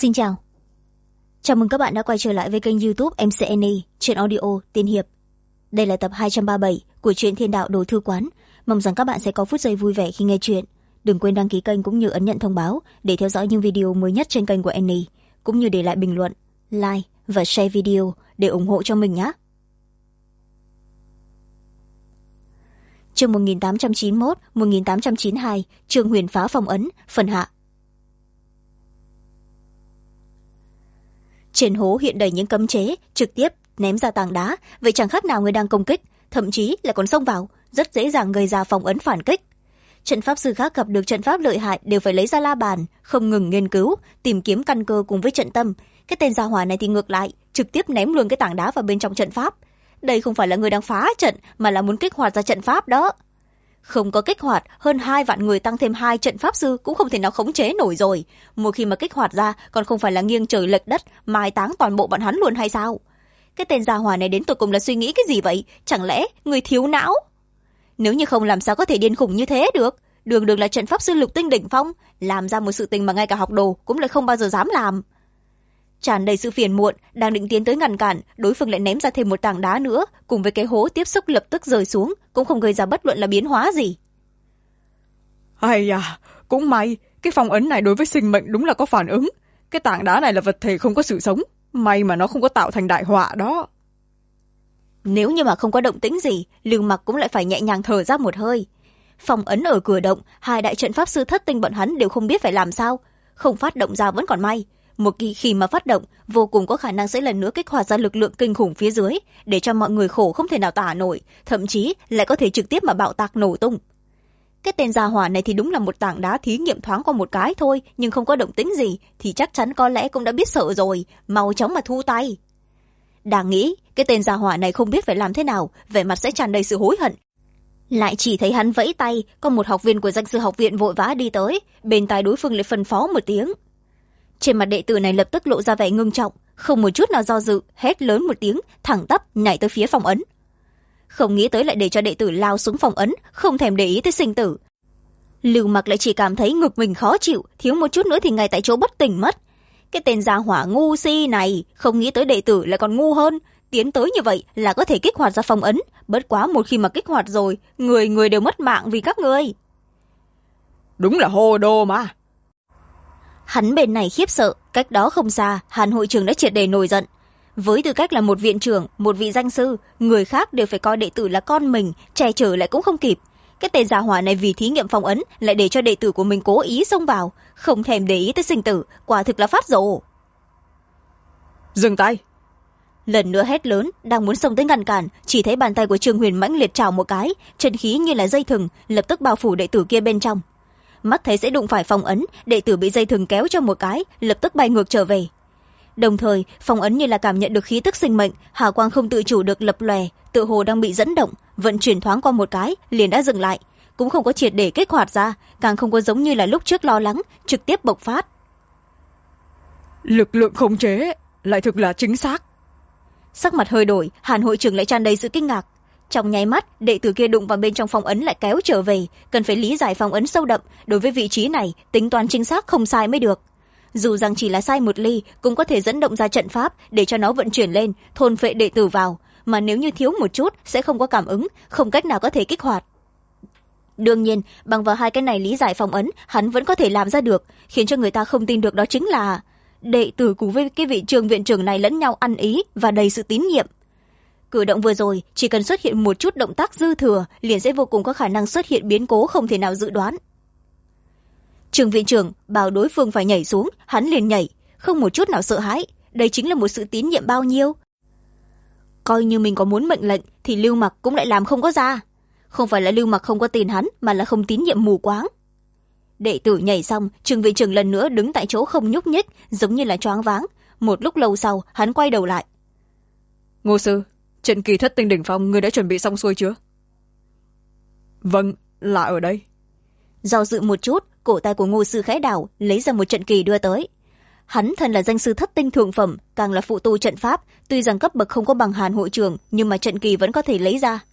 Xin chào. Chào mừng các bạn đã quay trở lại với kênh YouTube MCNE, truyện audio tiên hiệp. Đây là tập 237 của truyện Thiên Đạo Đồ Thư Quán. Mong rằng các bạn sẽ có phút giây vui vẻ khi nghe truyện. Đừng quên đăng ký kênh cũng như ấn nhận thông báo để theo dõi những video mới nhất trên kênh của Annie, cũng như để lại bình luận, like và share video để ủng hộ cho mình nhé. Chương 1891-1892, Trương Huyền phá phong ấn, phần hạ. Trên hố hiện đầy những cấm chế, trực tiếp ném ra tảng đá, vậy chẳng khác nào người đang công kích, thậm chí là còn xông vào, rất dễ dàng gây ra phong ấn phản kích. Trận pháp sư khác gặp được trận pháp lợi hại đều phải lấy ra la bàn, không ngừng nghiên cứu, tìm kiếm căn cơ cùng với trận tâm. Cái tên gia hỏa này thì ngược lại, trực tiếp ném luôn cái tảng đá vào bên trong trận pháp. Đây không phải là người đang phá trận, mà là muốn kích hoạt ra trận pháp đó. Không có kích hoạt, hơn 2 vạn người tăng thêm 2 trận pháp sư cũng không thể nào khống chế nổi rồi. Một khi mà kích hoạt ra, còn không phải là nghiêng trời lệch đất, mai táng toàn bộ bọn hắn luôn hay sao? Cái tên gia hỏa này đến tụi cùng là suy nghĩ cái gì vậy? Chẳng lẽ người thiếu não? Nếu như không làm sao có thể điên khủng như thế được? Đường đường là trận pháp sư lục tinh đỉnh phong, làm ra một sự tình mà ngay cả học đồ cũng lại không bao giờ dám làm. Tràn đầy sự phiền muộn, đang định tiến tới ngăn cản, đối phương lại ném ra thêm một tảng đá nữa, cùng với cái hố tiếp xúc lập tức rơi xuống, cũng không gây ra bất luận là biến hóa gì. Ai à, cũng may, cái phong ấn này đối với sinh mệnh đúng là có phản ứng. Cái tảng đá này là vật thể không có sự sống, may mà nó không có tạo thành đại họa đó. Nếu như mà không có động tĩnh gì, Lưu Mặc cũng lại phải nhẹ nhàng thở ra một hơi. Phong ấn ở cửa động, 2 đại trận pháp sư thất tinh bọn hắn đều không biết phải làm sao, không phát động ra vẫn còn may. Một khi mà phát động, vô cùng có khả năng sẽ lần nữa kích hoạt ra lực lượng kinh khủng phía dưới, để cho mọi người khổ không thể nào tả nổi, thậm chí lại có thể trực tiếp mà bạo tạc nổ tung. Cái tên gia hỏa này thì đúng là một tảng đá thí nghiệm thoáng qua một cái thôi, nhưng không có động tĩnh gì, thì chắc chắn có lẽ cũng đã biết sợ rồi, mau chóng mà thu tay. Đang nghĩ, cái tên gia hỏa này không biết phải làm thế nào, vẻ mặt sẽ tràn đầy sự hối hận. Lại chỉ thấy hắn vẫy tay, có một học viên của danh sư học viện vội vã đi tới, bên tai đối phương lại phân phó một tiếng. Trên mặt đệ tử này lập tức lộ ra vẻ ngưng trọng, không một chút nào do dự, hét lớn một tiếng, thẳng tắp nhảy tới phía phong ấn. Không nghĩ tới lại để cho đệ tử lao xuống phong ấn, không thèm để ý tới sinh tử. Lưu Mặc lại chỉ cảm thấy ngực mình khó chịu, thiếu một chút nữa thì ngay tại chỗ bất tỉnh mất. Cái tên gia hỏa ngu si này, không nghĩ tới đệ tử lại còn ngu hơn, tiến tới như vậy là có thể kích hoạt ra phong ấn, bất quá một khi mà kích hoạt rồi, người đều mất mạng vì các ngươi. Đúng là hồ đồ mà. Hắn bên này khiếp sợ, cách đó không xa, Hàn hội trưởng đã triệt để nổi giận. Với tư cách là một viện trưởng, một vị danh sư, người khác đều phải coi đệ tử là con mình, che chở lại cũng không kịp. Cái tên gia hỏa này vì thí nghiệm phong ấn lại để cho đệ tử của mình cố ý xông vào, không thèm để ý tới sinh tử, quả thực là phát rồ. Dừng tay. Lần nữa hét lớn, đang muốn xông tới ngăn cản, chỉ thấy bàn tay của Trương Huyền mãnh liệt trào một cái, chân khí như là dây thừng, lập tức bao phủ đệ tử kia bên trong. Mắt thấy sẽ đụng phải phong ấn, đệ tử bị dây thừng kéo cho một cái, lập tức bay ngược trở về. Đồng thời, phong ấn như là cảm nhận được khí tức sinh mệnh, hào quang không tự chủ được lập lòe, tựa hồ đang bị dẫn động, vận chuyển thoáng qua một cái, liền đã dừng lại, cũng không có triệt để kích hoạt ra, càng không có giống như là lúc trước lo lắng, trực tiếp bộc phát. Lực lượng khống chế lại thực là chính xác. Sắc mặt hơi đổi, Hàn hội trưởng lại tràn đầy sự kinh ngạc. Trong nháy mắt, đệ tử kia đụng vào bên trong phong ấn lại kéo trở về, cần phải lý giải phong ấn sâu đậm, đối với vị trí này, tính toán chính xác không sai mới được. Dù rằng chỉ là sai một ly, cũng có thể dẫn động ra trận pháp để cho nó vận chuyển lên, thôn phệ đệ tử vào, mà nếu như thiếu một chút sẽ không có cảm ứng, không cách nào có thể kích hoạt. Đương nhiên, bằng vào 2 cái này lý giải phong ấn, hắn vẫn có thể làm ra được, khiến cho người ta không tin được đó chính là đệ tử cùng với cái vị Trương viện trưởng này lẫn nhau ăn ý và đầy sự tín nhiệm. Cử động vừa rồi, chỉ cần xuất hiện một chút động tác dư thừa, liền sẽ vô cùng có khả năng xuất hiện biến cố không thể nào dự đoán. Trương viện trưởng bảo đối phương phải nhảy xuống, hắn liền nhảy, không một chút nào sợ hãi, đây chính là một sự tín nhiệm bao nhiêu. Coi như mình có muốn mệnh lệnh thì Lưu Mặc cũng lại làm không có ra. Không phải là Lưu Mặc không có tin hắn, mà là không tín nhiệm mù quáng. Đệ tử nhảy xong, Trương viện trưởng lần nữa đứng tại chỗ không nhúc nhích, giống như là choáng váng. Một lúc lâu sau, hắn quay đầu lại. Ngô sư, trận kỳ thất tinh đỉnh phong ngươi đã chuẩn bị xong xuôi chưa? Vâng, là ở đây. Do dự một chút, cổ tay của Ngô sư khẽ đảo, lấy ra một trận kỳ đưa tới. Hắn thân là danh sư thất tinh thượng phẩm, càng là phụ tu trận pháp, tuy rằng cấp bậc không có bằng Hàn hội trưởng, nhưng mà trận kỳ vẫn có thể lấy ra.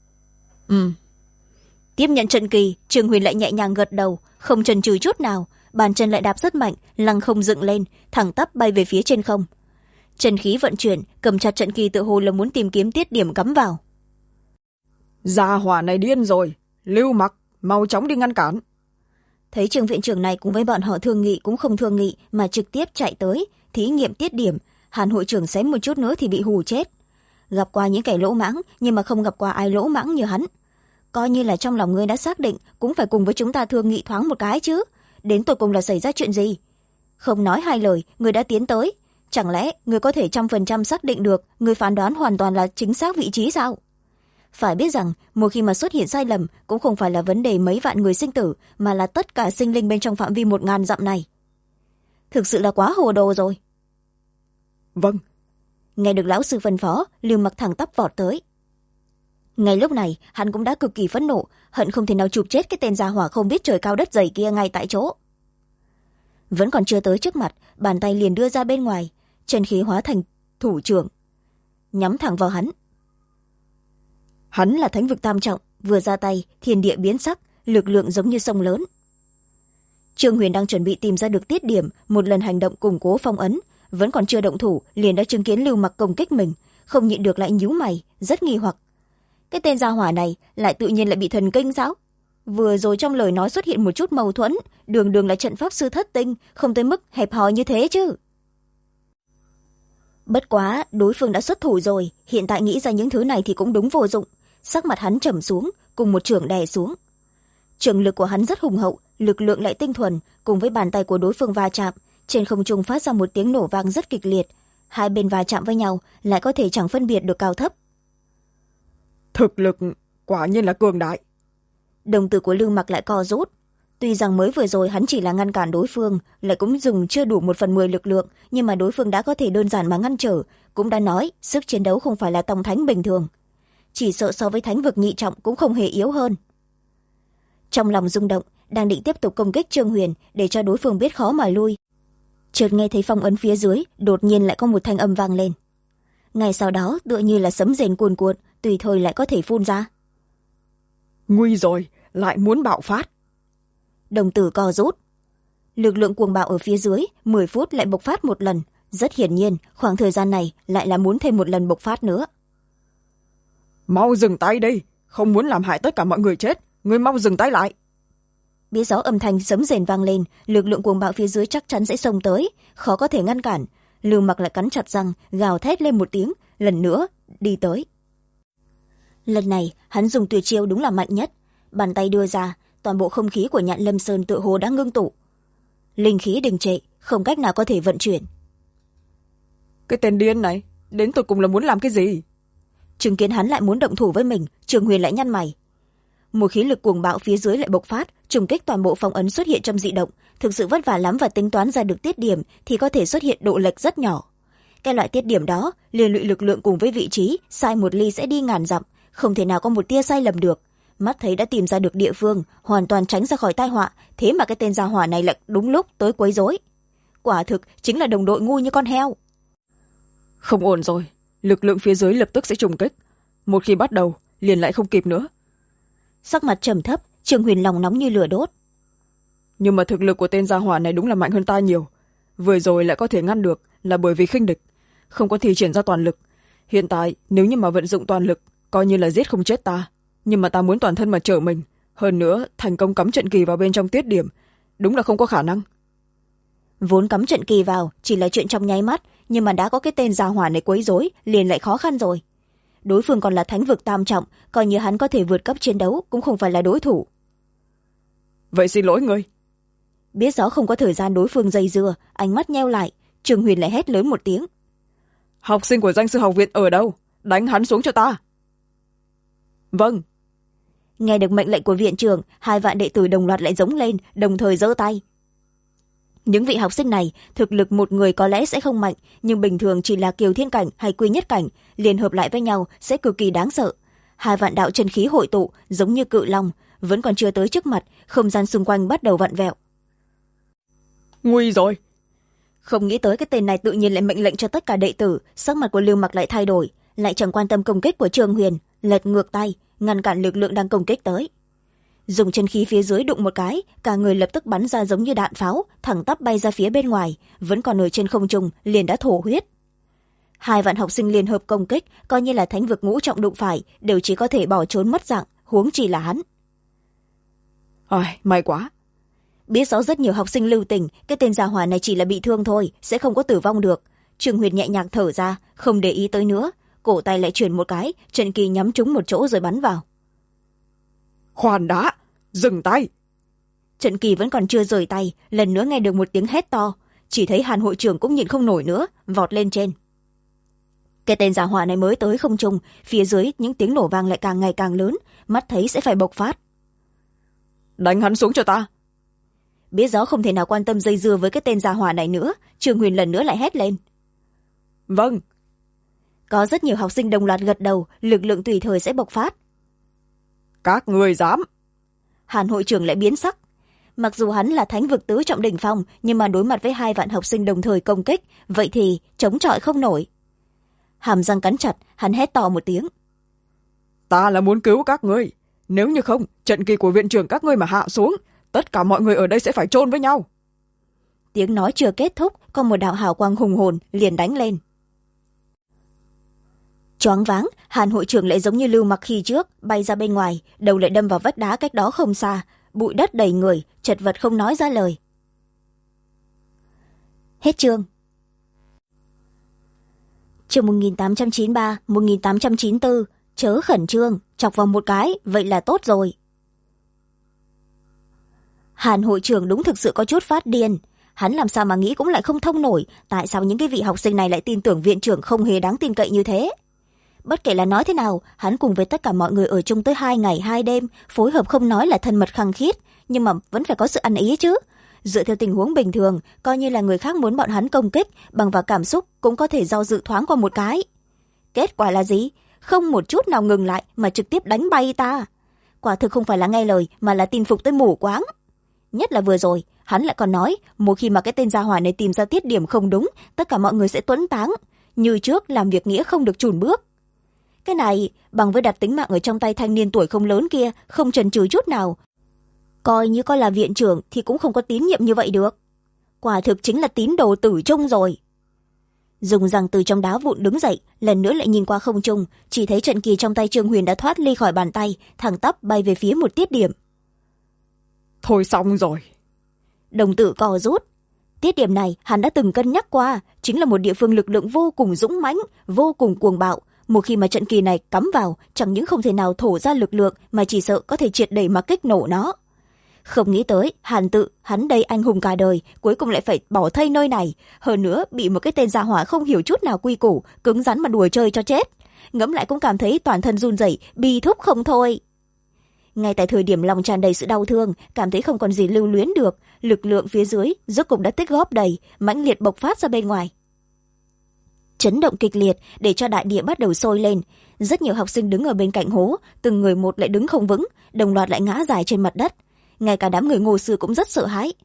Tiếp nhận trận kỳ, Trương Huyền lại nhẹ nhàng gật đầu, không chần chừ chút nào, bàn chân lại đạp rất mạnh, lăng không dựng lên, thẳng tắp bay về phía trên không. Chân khí vận chuyển, cầm chặt trận kỳ tự hồ là muốn tìm kiếm tiết điểm cắm vào. Gia hỏa này điên rồi, Lưu Mặc, mau chóng đi ngăn cản. Thấy Trương viện trưởng này cùng với bọn họ thương nghị cũng không thương nghị mà trực tiếp chạy tới thí nghiệm tiết điểm, Hàn hội trưởng xém một chút nữa thì bị hù chết. Gặp qua những kẻ lỗ mãng nhưng mà không gặp qua ai lỗ mãng như hắn. Coi như là trong lòng ngươi đã xác định cũng phải cùng với chúng ta thương nghị thoáng một cái chứ. Đến tột cùng là xảy ra chuyện gì? Không nói hai lời, ngươi đã tiến tới. Chẳng lẽ ngươi có thể 100% xác định được ngươi phán đoán hoàn toàn là chính xác vị trí sao? Phải biết rằng một khi mà xuất hiện sai lầm cũng không phải là vấn đề mấy vạn người sinh tử mà là tất cả sinh linh bên trong phạm vi 1000 dặm này. Thực sự là quá hồ đồ rồi. Vâng. Nghe được lão sư phân phó, Lưu Mặc thẳng tắp vọt tới. Ngay lúc này hắn cũng đã cực kỳ phẫn nộ, hận không thể nào chụp chết cái tên gia hỏa không biết trời cao đất dày kia ngay tại chỗ. Vẫn còn chưa tới trước mặt, bàn tay liền đưa ra bên ngoài, chân khí hóa thành thủ trưởng, nhắm thẳng vào hắn. Hắn là thánh vực tam trọng, vừa ra tay thiên địa biến sắc, lực lượng giống như sông lớn. Trương Huyền đang chuẩn bị tìm ra được tiết điểm, một lần hành động củng cố phong ấn, vẫn còn chưa động thủ liền đã chứng kiến Lưu Mặc công kích mình, không nhịn được lại nhíu mày, rất nghi hoặc. Cái tên gia hỏa này lại tự nhiên lại bị thần kinh sao? Vừa rồi trong lời nói xuất hiện một chút mâu thuẫn, đường đường là trận pháp sư thất tinh, không tới mức hẹp hòi như thế chứ. Bất quá đối phương đã xuất thủ rồi, hiện tại nghĩ ra những thứ này thì cũng đúng vô dụng. Sắc mặt hắn trầm xuống, cùng một chưởng đè xuống. Trường lực của hắn rất hùng hậu, lực lượng lại tinh thuần, cùng với bàn tay của đối phương va chạm, trên không trung phát ra một tiếng nổ vang rất kịch liệt. Hai bên va chạm với nhau lại có thể chẳng phân biệt được cao thấp. Thực lực quả nhiên là cường đại. Đồng tử của Lưu Mặc lại co rút. Tuy rằng mới vừa rồi hắn chỉ là ngăn cản đối phương, lại cũng dùng chưa đủ 1/10 lực lượng, nhưng mà đối phương đã có thể đơn giản mà ngăn trở, cũng đã nói sức chiến đấu không phải là tông thánh bình thường. Chỉ sợ so với thánh vực nhị trọng cũng không hề yếu hơn. Trong lòng rung động, đang định tiếp tục công kích Trương Huyền để cho đối phương biết khó mà lui. Chợt nghe thấy phong ấn phía dưới đột nhiên lại có một thanh âm vang lên. Ngay sau đó tựa như là sấm rền cuồn cuộn, tùy thời lại có thể phun ra. Nguy rồi, lại muốn bạo phát. Đồng tử co rút. Lực lượng cuồng bạo ở phía dưới 10 phút lại bộc phát một lần, rất hiển nhiên khoảng thời gian này lại là muốn thêm một lần bộc phát nữa. Mau dừng tay đi, không muốn làm hại tất cả mọi người chết, ngươi mau dừng tay lại. Biết rõ âm thanh sấm rền vang lên, lực lượng cuồng bạo phía dưới chắc chắn sẽ xông tới, khó có thể ngăn cản. Lưu Mặc lại cắn chặt răng, gào thét lên một tiếng, lần nữa đi tới. Lần này hắn dùng tuyệt chiêu đúng là mạnh nhất, bàn tay đưa ra, toàn bộ không khí của Nhạn Lâm Sơn tựa hồ đã ngưng tụ, linh khí đình trệ, không cách nào có thể vận chuyển. Cái tên điên này đến tụi cùng là muốn làm cái gì? Chứng kiến hắn lại muốn động thủ với mình, Trường Huyền lại nhăn mày. Một khí lực cuồng bạo phía dưới lại bộc phát, trùng kích toàn bộ phong ấn xuất hiện trong dị động, thực sự vất vả lắm và tính toán ra được tiết điểm thì có thể xuất hiện độ lệch rất nhỏ. Cái loại tiết điểm đó liên lụy lực lượng cùng với vị trí, sai một ly sẽ đi ngàn dặm, không thể nào có một tia sai lầm được. Mắt thấy đã tìm ra được địa phương, hoàn toàn tránh ra khỏi tai họa, thế mà cái tên gia hỏa này lại đúng lúc tới quấy rối. Quả thực chính là đồng đội ngu như con heo. Không ổn rồi, lực lượng phía dưới lập tức sẽ trùng kích, một khi bắt đầu liền lại không kịp nữa. Sắc mặt trầm thấp, Trương Huyền lòng nóng như lửa đốt. Nhưng mà thực lực của tên gia hỏa này đúng là mạnh hơn ta nhiều, vừa rồi lại có thể ngăn được là bởi vì khinh địch, không có thi triển ra toàn lực. Hiện tại nếu như mà vận dụng toàn lực coi như là giết không chết ta, nhưng mà ta muốn toàn thân mà trở mình, hơn nữa thành công cắm trận kỳ vào bên trong tiết điểm, đúng là không có khả năng. Vốn cắm trận kỳ vào chỉ là chuyện trong nháy mắt, nhưng mà đã có cái tên gia hỏa này quấy rối liền lại khó khăn rồi. Đối phương còn là thánh vực tam trọng, coi như hắn có thể vượt cấp chiến đấu cũng không phải là đối thủ. Vậy xin lỗi ngươi. Biết rõ không có thời gian đối phương dây dưa, ánh mắt nheo lại, Trường Huyền lại hét lớn một tiếng. Học sinh của danh sư học viện ở đâu? Đánh hắn xuống cho ta. Vâng. Nghe được mệnh lệnh của viện trưởng, 2 vạn đệ tử đồng loạt lại giống lên, đồng thời giơ tay. Những vị học sinh này thực lực một người có lẽ sẽ không mạnh, nhưng bình thường chỉ là kiều thiên cảnh hay quy nhất cảnh liên hợp lại với nhau sẽ cực kỳ đáng sợ. 2 vạn đạo chân khí hội tụ giống như cự long, vẫn còn chưa tới trước mặt, không gian xung quanh bắt đầu vặn vẹo. Nguy rồi. Không nghĩ tới cái tên này tự nhiên lại mệnh lệnh cho tất cả đệ tử, sắc mặt của Lưu Mặc lại thay đổi, lại chẳng quan tâm công kích của Trương Huyền, lật ngược tay ngăn cản lực lượng đang công kích tới. dùng chân khí phía dưới đụng một cái, cả người lập tức bắn ra giống như đạn pháo, thẳng tắp bay ra phía bên ngoài, vẫn còn ở trên không trung liền đã thổ huyết. 2 vạn học sinh liên hợp công kích, coi như là thánh vực ngũ trọng đụng phải, đều chỉ có thể bỏ trốn mất dạng, huống chi là hắn. May quá. Biết rõ rất nhiều học sinh lưu tình, cái tên gia hỏa này chỉ là bị thương thôi, sẽ không có tử vong được. Trương Huyền nhẹ nhàng thở ra, không để ý tới nữa, cổ tay lại chuyển một cái, trận kỳ nhắm trúng một chỗ rồi bắn vào. Khoan đã, dừng tay. Trận kỳ vẫn còn chưa rời tay, lần nữa nghe được một tiếng hét to, chỉ thấy Hàn hội trưởng cũng nhịn không nổi nữa, vọt lên trên. Cái tên gia hỏa này mới tới không trung, phía dưới những tiếng nổ vang lại càng ngày càng lớn, mắt thấy sẽ phải bộc phát. Đánh hắn xuống cho ta. Biết rõ không thể nào quan tâm dây dưa với cái tên gia hỏa này nữa, Trương Huyền lần nữa lại hét lên. Vâng. Có rất nhiều học sinh đồng loạt gật đầu, lực lượng tùy thời sẽ bộc phát. Các người dám. Hàn hội trưởng lại biến sắc. Mặc dù hắn là thánh vực tứ trọng đỉnh phong, nhưng mà đối mặt với 2 vạn học sinh đồng thời công kích, vậy thì chống chọi không nổi. Hàm răng cắn chặt, hắn hét to một tiếng. Ta là muốn cứu các ngươi. Nếu như không, trận kỳ của viện trưởng các ngươi mà hạ xuống, tất cả mọi người ở đây sẽ phải chôn với nhau. Tiếng nói chưa kết thúc, có một đạo hào quang hùng hồn liền đánh lên. Choáng váng, Hàn hội trưởng lại giống như lưu mặc khi trước, bay ra bên ngoài, đầu lại đâm vào vách đá cách đó không xa, bụi đất đầy người, chật vật không nói ra lời. Hết chương. Chương 1893, 1894, chớ khẩn trương, chọc vào một cái, vậy là tốt rồi. Hàn hội trưởng đúng thực sự có chút phát điên. Hắn làm sao mà nghĩ cũng lại không thông nổi, tại sao những cái vị học sinh này lại tin tưởng viện trưởng không hề đáng tin cậy như thế. Bất kể là nói thế nào, hắn cùng với tất cả mọi người ở chung tới 2 ngày 2 đêm, phối hợp không nói là thân mật khăng khít, nhưng mà vẫn phải có sự ăn ý chứ. Dựa theo tình huống bình thường, coi như là người khác muốn bọn hắn công kích, bằng vào cảm xúc cũng có thể do dự thoáng qua một cái. Kết quả là gì? Không một chút nào ngừng lại mà trực tiếp đánh bay ta. Quả thực không phải là nghe lời mà là tin phục tới mù quáng. Nhất là vừa rồi, hắn lại còn nói, một khi mà cái tên gia hỏa này tìm ra tiết điểm không đúng, tất cả mọi người sẽ tuấn táng. Như trước làm việc nghĩa không được chùn bước. Cái này, bằng với đặt tính mạng ở trong tay thanh niên tuổi không lớn kia, không chần chừ chút nào. Coi như có là viện trưởng thì cũng không có tín nhiệm như vậy được. Quả thực chính là tín đồ tử trung rồi. Dùng rằng từ trong đá vụn đứng dậy, lần nữa lại nhìn qua không trung, chỉ thấy trận kỳ trong tay Trương Huyền đã thoát ly khỏi bàn tay, thẳng tắp bay về phía một tiết điểm. Thôi xong rồi. Đồng tử co rút. Tiết điểm này hắn đã từng cân nhắc qua, chính là một địa phương lực lượng vô cùng dũng mãnh, vô cùng cuồng bạo. Một khi mà trận kỳ này cắm vào, chẳng những không thể nào thổ ra lực lượng mà chỉ sợ có thể triệt để mà kích nổ nó. Không nghĩ tới, hắn đây anh hùng cả đời, cuối cùng lại phải bỏ thây nơi này. Hơn nữa, bị một cái tên gia hỏa không hiểu chút nào quy củ, cứng rắn mà đùa chơi cho chết. Ngẫm lại cũng cảm thấy toàn thân run rẩy, bi thúc không thôi. Ngay tại thời điểm lòng tràn đầy sự đau thương, cảm thấy không còn gì lưu luyến được, lực lượng phía dưới rốt cục đã tích góp đầy, mãnh liệt bộc phát ra bên ngoài. Chấn động kịch liệt để cho đại địa bắt đầu sôi lên. Rất nhiều học sinh đứng ở bên cạnh hố, từng người một lại đứng không vững, đồng loạt lại ngã dài trên mặt đất. Ngay cả đám người Ngô Sư cũng rất sợ hãi.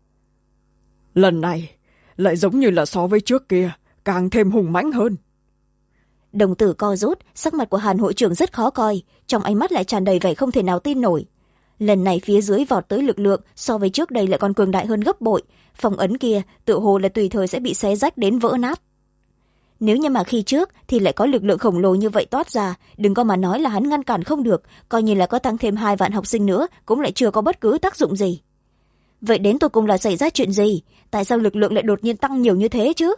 Lần này lại giống như là so với trước kia, càng thêm hùng mãnh hơn. Đồng tử co rút, sắc mặt của Hàn hội trưởng rất khó coi, trong ánh mắt lại tràn đầy vẻ không thể nào tin nổi. Lần này phía dưới vọt tới lực lượng so với trước đây lại còn cường đại hơn gấp bội, phong ấn kia tự hồ là tùy thời sẽ bị xé rách đến vỡ nát. Nếu như mà khi trước thì lại có lực lượng khổng lồ như vậy toát ra, đừng có mà nói là hắn ngăn cản không được, coi như là có tăng thêm 2 vạn học sinh nữa cũng lại chưa có bất cứ tác dụng gì. Vậy đến tột cùng là xảy ra chuyện gì? Tại sao lực lượng lại đột nhiên tăng nhiều như thế chứ?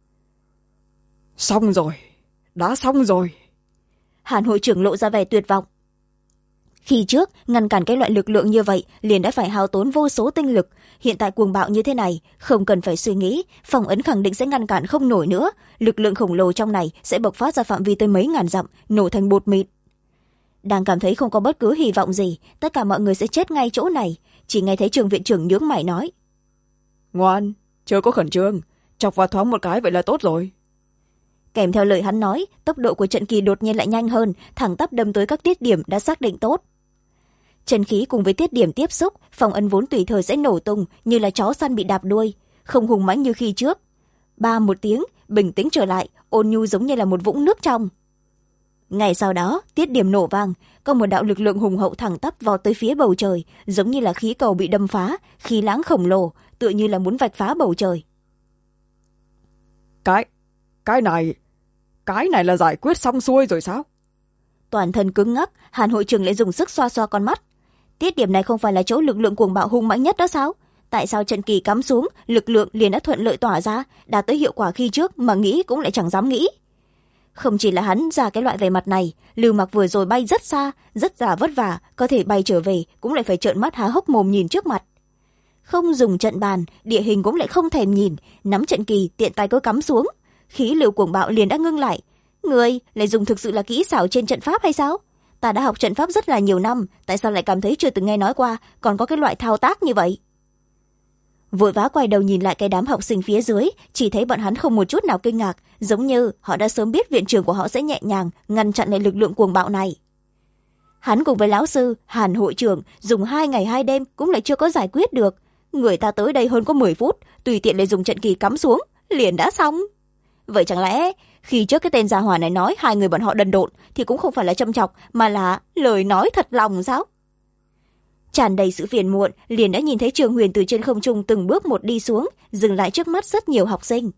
Xong rồi, đã xong rồi. Hàn hội trưởng lộ ra vẻ tuyệt vọng. Khi trước, ngăn cản cái loại lực lượng như vậy liền đã phải hao tốn vô số tinh lực. Hiện tại cuồng bạo như thế này, không cần phải suy nghĩ, phong ấn khẳng định sẽ ngăn cản không nổi nữa. Lực lượng khổng lồ trong này sẽ bộc phát ra phạm vi tới mấy ngàn dặm, nổ thành bột mịn. Đang cảm thấy không có bất cứ hy vọng gì, tất cả mọi người sẽ chết ngay chỗ này. Chỉ nghe thấy Trường viện trưởng nhướng mày nói. Ngoan, chưa có khẩn trương, chọc vào thoáng một cái vậy là tốt rồi. Kèm theo lời hắn nói, tốc độ của trận kỳ đột nhiên lại nhanh hơn, thẳng tắp đâm tới các tiết điểm đã xác định tốt. Chân khí cùng với tiết điểm tiếp xúc, phong ấn vốn tùy thời sẽ nổ tung như là chó săn bị đạp đuôi, không hùng mãnh như khi trước. Ba một tiếng, bình tĩnh trở lại, ôn nhu giống như là một vũng nước trong. Ngày sau đó, tiết điểm nổ vang, có một đạo lực lượng hùng hậu thẳng tắp vào tới phía bầu trời, giống như là khí cầu bị đâm phá, khí lãng khổng lồ, tựa như là muốn vạch phá bầu trời. Cái này là giải quyết xong xuôi rồi sao? Toàn thân cứng ngắc, Hàn hội trưởng lại dùng sức xoa xoa con mắt. Tiết điểm này không phải là chỗ lực lượng cuồng bạo hung mãnh nhất đó sao? Tại sao trận kỳ cắm xuống, lực lượng liền đã thuận lợi tỏa ra, đạt tới hiệu quả khi trước mà nghĩ cũng lại chẳng dám nghĩ. Không chỉ là hắn ra cái loại vẻ mặt này, Lưu Mặc vừa rồi bay rất xa, rất là vất vả, có thể bay trở về cũng lại phải trợn mắt há hốc mồm nhìn trước mặt. Không dùng trận bàn, địa hình cũng lại không thèm nhìn, nắm trận kỳ tiện tay cứ cắm xuống, khí lưu cuồng bạo liền đã ngưng lại. Người lại dùng thực sự là kỹ xảo trên trận pháp hay sao? Ta đã học trận pháp rất là nhiều năm, tại sao lại cảm thấy chưa từng nghe nói qua còn có cái loại thao tác như vậy? Vội vã quay đầu nhìn lại cái đám học sinh phía dưới, chỉ thấy bọn hắn không một chút nào kinh ngạc, giống như họ đã sớm biết viện trưởng của họ sẽ nhẹ nhàng ngăn chặn lại lực lượng cuồng bạo này. Hắn cùng với lão sư Hàn hội trưởng dùng 2 ngày 2 đêm cũng lại chưa có giải quyết được. Người ta tới đây hơn có 10 phút, tùy tiện lại dùng trận kỳ cắm xuống, liền đã xong. Vậy chẳng lẽ khi trước cái tên gia hỏa này nói 2 người bọn họ đần độn thì cũng không phải là châm chọc mà là lời nói thật lòng sao? Tràn đầy sự phiền muộn, liền đã nhìn thấy Trường Huyền từ trên không trung từng bước một đi xuống, dừng lại trước mắt rất nhiều học sinh.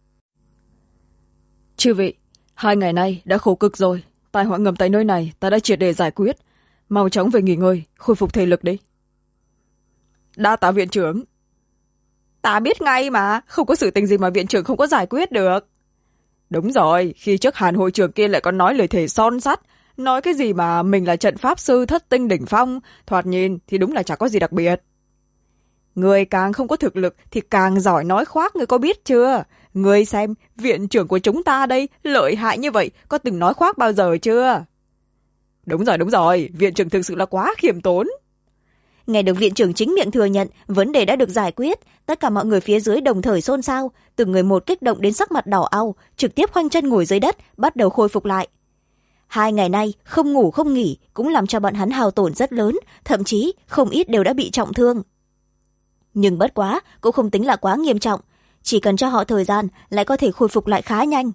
Chư vị, 2 ngày nay đã khổ cực rồi, tai họa ngầm tại nơi này ta đã triệt để giải quyết, mau chóng về nghỉ ngơi, khôi phục thể lực đi. Đa tạ viện trưởng. Ta biết ngay mà, không có sự tình gì mà viện trưởng không có giải quyết được. Đúng rồi, khi trước Hàn hội trưởng kia lại còn nói lời thề son sắt, nói cái gì mà mình là trận pháp sư thất tinh đỉnh phong, thoạt nhìn thì đúng là chả có gì đặc biệt. Người càng không có thực lực thì càng giỏi nói khoác, người có biết chưa? Người xem, viện trưởng của chúng ta đây lợi hại như vậy, có từng nói khoác bao giờ chưa? Đúng rồi, viện trưởng thực sự là quá khiêm tốn. Nghe được viện trưởng chính miệng thừa nhận vấn đề đã được giải quyết, tất cả mọi người phía dưới đồng thời xôn xao, từng người một kích động đến sắc mặt đỏ au, trực tiếp khoanh chân ngồi dưới đất, bắt đầu khôi phục lại. 2 ngày nay không ngủ không nghỉ cũng làm cho bọn hắn hao tổn rất lớn, thậm chí không ít đều đã bị trọng thương. Nhưng bất quá cũng không tính là quá nghiêm trọng, chỉ cần cho họ thời gian lại có thể khôi phục lại khá nhanh.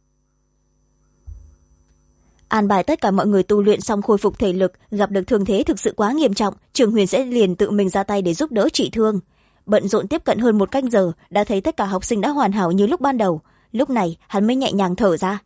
An bài tất cả mọi người tu luyện xong khôi phục thể lực, gặp được thương thế thực sự quá nghiêm trọng, Trường Huyền sẽ liền tự mình ra tay để giúp đỡ trị thương. Bận rộn tiếp cận hơn 1 canh giờ, đã thấy tất cả học sinh đã hoàn hảo như lúc ban đầu. Lúc này hắn mới nhẹ nhàng thở ra.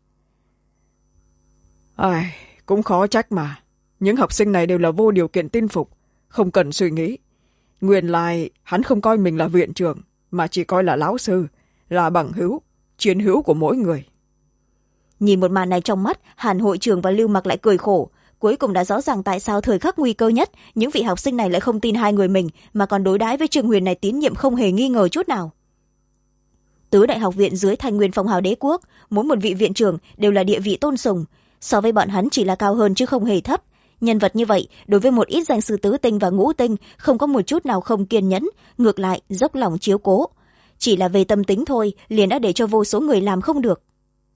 Cũng khó trách mà. Những học sinh này đều là vô điều kiện tin phục, không cần suy nghĩ. Nguyên lai hắn không coi mình là viện trưởng, mà chỉ coi là lão sư, là bằng hữu, chiến hữu của mỗi người. Nhìn một màn này trong mắt, Hàn hội trưởng và Lưu Mặc lại cười khổ. Cuối cùng đã rõ ràng tại sao thời khắc nguy cơ nhất, những vị học sinh này lại không tin 2 người mình, mà còn đối đãi với Trường Huyền này tín nhiệm không hề nghi ngờ chút nào. Tứ đại học viện dưới Thanh Nguyên phong hào đế quốc, mỗi một vị viện trưởng đều là địa vị tôn sùng. So với bọn hắn chỉ là cao hơn chứ không hề thấp. Nhân vật như vậy, đối với một ít danh sư tứ tinh và ngũ tinh, không có một chút nào không kiên nhẫn, ngược lại dốc lòng chiếu cố. Chỉ là về tâm tính thôi, liền đã để cho vô số người làm không được.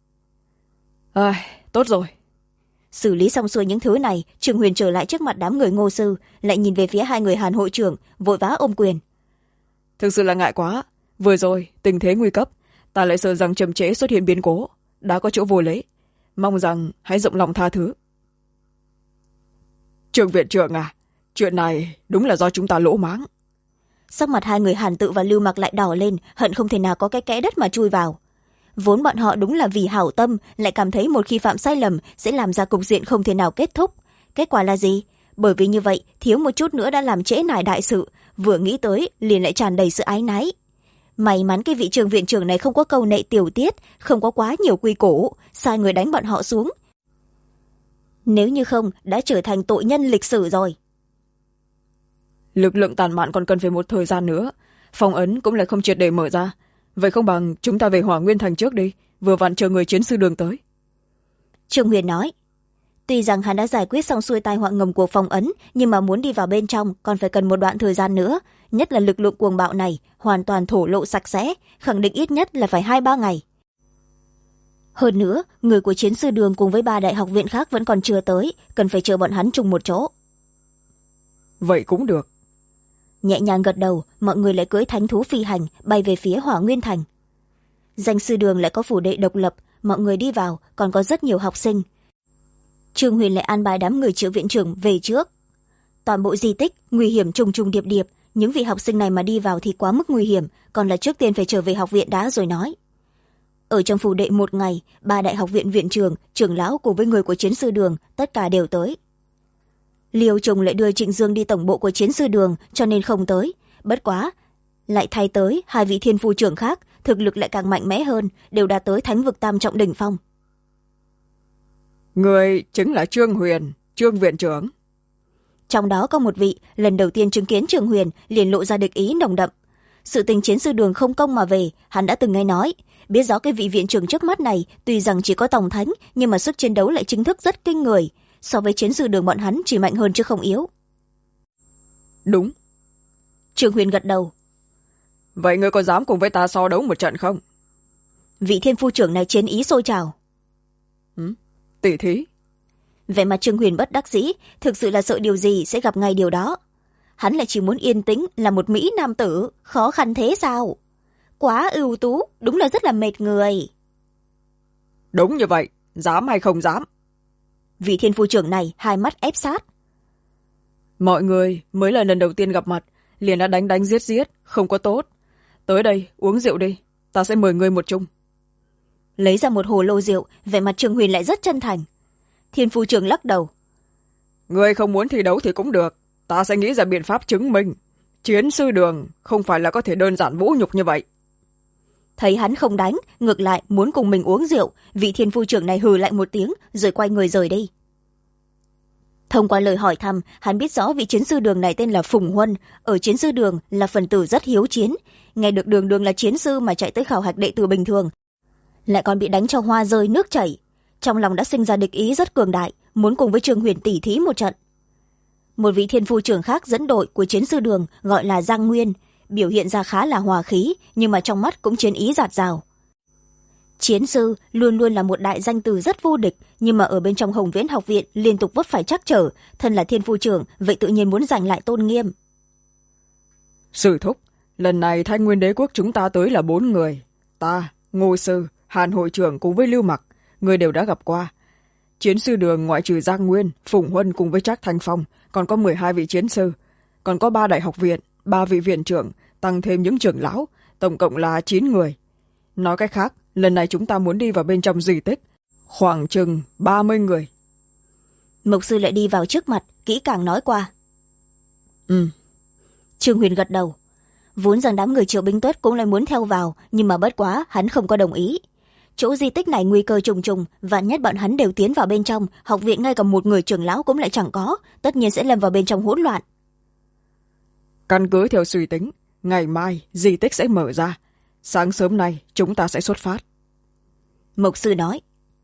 Tốt rồi. Xử lý xong xuôi những thứ này, Trường Huyền trở lại trước mặt đám người Ngô sư, lại nhìn về phía 2 người Hàn hội trưởng, vội vã ôm quyền. Thực sự là ngại quá, vừa rồi tình thế nguy cấp, ta lại sợ rằng chậm trễ xuất hiện biến cố, đã có chỗ vô lấy, mong rằng hãy rộng lòng tha thứ. Trường viện trưởng à, chuyện này đúng là do chúng ta lỗ mãng. Sắc mặt 2 người Hàn Tự và Lưu Mặc lại đỏ lên, hận không thể nào có cái kẽ đất mà chui vào. Vốn bọn họ đúng là vì hảo tâm, lại cảm thấy một khi phạm sai lầm sẽ làm ra cục diện không thể nào kết thúc. Kết quả là gì? Bởi vì như vậy, thiếu một chút nữa đã làm trễ nải đại sự, vừa nghĩ tới liền lại tràn đầy sự áy náy. May mắn cái vị Trường viện trưởng này không có câu nệ tiểu tiết, không có quá nhiều quy củ, sai người đánh bọn họ xuống. Nếu như không, đã trở thành tội nhân lịch sử rồi. Lực lượng tàn mạn còn cần phải một thời gian nữa, phong ấn cũng lại không triệt để mở ra. Vậy không bằng chúng ta về Hỏa Nguyên Thành trước đi, vừa vặn chờ người chiến sư đường tới. Trường Huyền nói. Tuy rằng hắn đã giải quyết xong xuôi tai họa ngầm của phong ấn, nhưng mà muốn đi vào bên trong còn phải cần một đoạn thời gian nữa. Nhất là lực lượng cuồng bạo này, hoàn toàn thổ lộ sạch sẽ, khẳng định ít nhất là phải 2-3 ngày. Hơn nữa, người của chiến sư đường cùng với 3 đại học viện khác vẫn còn chưa tới, cần phải chờ bọn hắn chung một chỗ. Vậy cũng được. Nhẹ nhàng gật đầu, mọi người lại cưỡi thánh thú phi hành, bay về phía Hỏa Nguyên Thành. Danh sư đường lại có phủ đệ độc lập, mọi người đi vào, còn có rất nhiều học sinh. Trương Huyền lại an bài đám người Triệu viện trưởng về trước. Toàn bộ di tích nguy hiểm trùng trùng điệp điệp, những vị học sinh này mà đi vào thì quá mức nguy hiểm, còn là trước tiên phải trở về học viện đã rồi nói. Ở trong phủ đệ một ngày, 3 đại học viện viện trưởng, trưởng lão cùng với người của chiến sư đường tất cả đều tới. Liêu Trùng lại đưa Trịnh Dương đi tổng bộ của chiến sư đường cho nên không tới, bất quá lại thay tới 2 vị thiên phu trưởng khác, thực lực lại càng mạnh mẽ hơn, đều đạt tới thánh vực tam trọng đỉnh phong. Người chính là Trương Huyền, Trương viện trưởng. Trong đó có một vị lần đầu tiên chứng kiến Trương Huyền liền lộ ra địch ý nồng đậm. Sự tình chiến sư đường không công mà về, hắn đã từng nghe nói, biết rõ cái vị viện trưởng trước mắt này tuy rằng chỉ có tổng thánh nhưng mà sức chiến đấu lại chính thức rất kinh người, so với chiến sư đường bọn hắn chỉ mạnh hơn chứ không yếu. Đúng. Trương Huyền gật đầu. Vậy ngươi có dám cùng với ta so đấu một trận không? Vị thiên phu trưởng này chiến ý sôi trào. Tỷ thí. Vẻ mặt Trương Huyền bất đắc dĩ, thực sự là sợ điều gì sẽ gặp ngay điều đó. Hắn lại chỉ muốn yên tĩnh là một mỹ nam tử, khó khăn thế sao? Quá ưu tú, đúng là rất là mệt người. Đúng như vậy, dám hay không dám? Vị thiên phu trưởng này hai mắt ép sát. Mọi người mới là lần đầu tiên gặp mặt, liền đã đánh giết, không có tốt. Tới đây, uống rượu đi, ta sẽ mời ngươi một chung. Lấy ra một hồ lô rượu, vẻ mặt Trương Huyền lại rất chân thành. Thiên phu trưởng lắc đầu. Ngươi không muốn thi đấu thì cũng được, ta sẽ nghĩ ra biện pháp chứng minh. Chiến sư đường không phải là có thể đơn giản vũ nhục như vậy. Thấy hắn không đánh, ngược lại muốn cùng mình uống rượu, vị thiên phu trưởng này hừ lại một tiếng rồi quay người rời đi. Thông qua lời hỏi thăm, hắn biết rõ vị chiến sư đường này tên là Phùng Huân, ở chiến sư đường là phần tử rất hiếu chiến, nghe được đường đường là chiến sư mà chạy tới khảo hạch đệ tử bình thường, lại còn bị đánh cho hoa rơi nước chảy, trong lòng đã sinh ra địch ý rất cường đại, muốn cùng với Trương Huyền tỉ thí một trận. Một vị thiên phu trưởng khác dẫn đội của chiến sư đường gọi là Giang Nguyên, biểu hiện ra khá là hòa khí, nhưng mà trong mắt cũng chiến ý rạt rào. Chiến sư luôn luôn là một đại danh từ rất vô địch, nhưng mà ở bên trong Hồng Viễn học viện liên tục vấp phải trắc trở, thân là thiên phu trưởng, vậy tự nhiên muốn giành lại tôn nghiêm. Sư thúc, lần này Thanh Nguyên đế quốc chúng ta tới là 4 người. Ta, Ngô sư, Hàn hội trưởng cùng với Lưu Mặc, người đều đã gặp qua. Chiến sư đường ngoại trừ Giang Nguyên, Phùng Huân cùng với Trác Thanh Phong, còn có 12 vị chiến sư, còn có 3 đại học viện, 3 vị viện trưởng, tăng thêm những trưởng lão, tổng cộng là 9 người. Nói cách khác, lần này chúng ta muốn đi vào bên trong di tích, khoảng chừng 30 người. Mộc sư lại đi vào trước mặt, kỹ càng nói qua. Trương Huyền gật đầu. Vốn rằng đám người Triệu Binh Tuất cũng lại muốn theo vào, nhưng mà bất quá hắn không có đồng ý. Chỗ di tích này nguy cơ trùng trùng, vạn nhất bọn hắn đều tiến vào bên trong, học viện ngay cả một người trưởng lão cũng lại chẳng có, tất nhiên sẽ lâm vào bên trong hỗn loạn. Căn cứ theo suy tính, ngày mai di tích sẽ mở ra, sáng sớm nay chúng ta sẽ xuất phát. Mộc sư nói.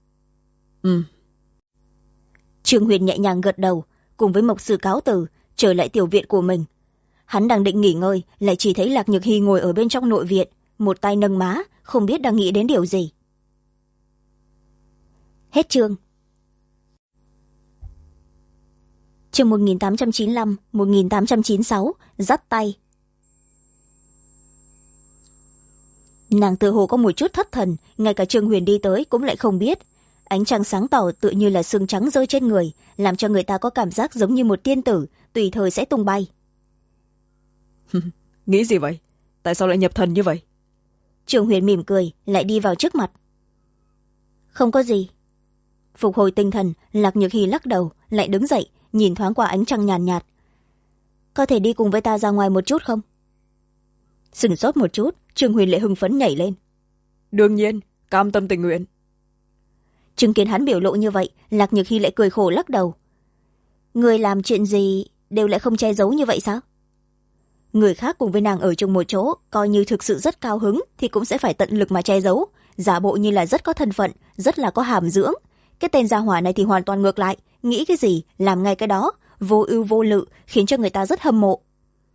Trương Huyền nhẹ nhàng gật đầu, cùng với Mộc sư cáo từ, trở lại tiểu viện của mình. Hắn đang định nghỉ ngơi, lại chỉ thấy Lạc Nhược Hy ngồi ở bên trong nội viện, một tay nâng má, không biết đang nghĩ đến điều gì. Hết chương. Chương 1895-1896, dắt tay. Nàng tự hồ có một chút thất thần, ngay cả Trương Huyền đi tới cũng lại không biết. Ánh trăng sáng tỏ tựa như là sương trắng rơi trên người, làm cho người ta có cảm giác giống như một tiên tử, tùy thời sẽ tung bay. Nghĩ gì vậy? Tại sao lại nhập thần như vậy? Trương Huyền mỉm cười, lại đi vào trước mặt. Không có gì. Phục hồi tinh thần, Lạc Nhược Hy lắc đầu, lại đứng dậy, nhìn thoáng qua ánh trăng nhàn nhạt. Có thể đi cùng với ta ra ngoài một chút không? Sửng sốt một chút, Trương Huyền lại hưng phấn nhảy lên. Đương nhiên, cam tâm tình nguyện. Chứng kiến hắn biểu lộ như vậy, Lạc Nhược Hy lại cười khổ lắc đầu. Người làm chuyện gì đều lại không che giấu như vậy sao? Người khác cùng với nàng ở chung một chỗ, coi như thực sự rất cao hứng thì cũng sẽ phải tận lực mà che giấu, giả bộ như là rất có thân phận, rất là có hàm dưỡng. Cái tên gia hỏa này thì hoàn toàn ngược lại, nghĩ cái gì làm ngay cái đó, vô ưu vô lự, khiến cho người ta rất hâm mộ.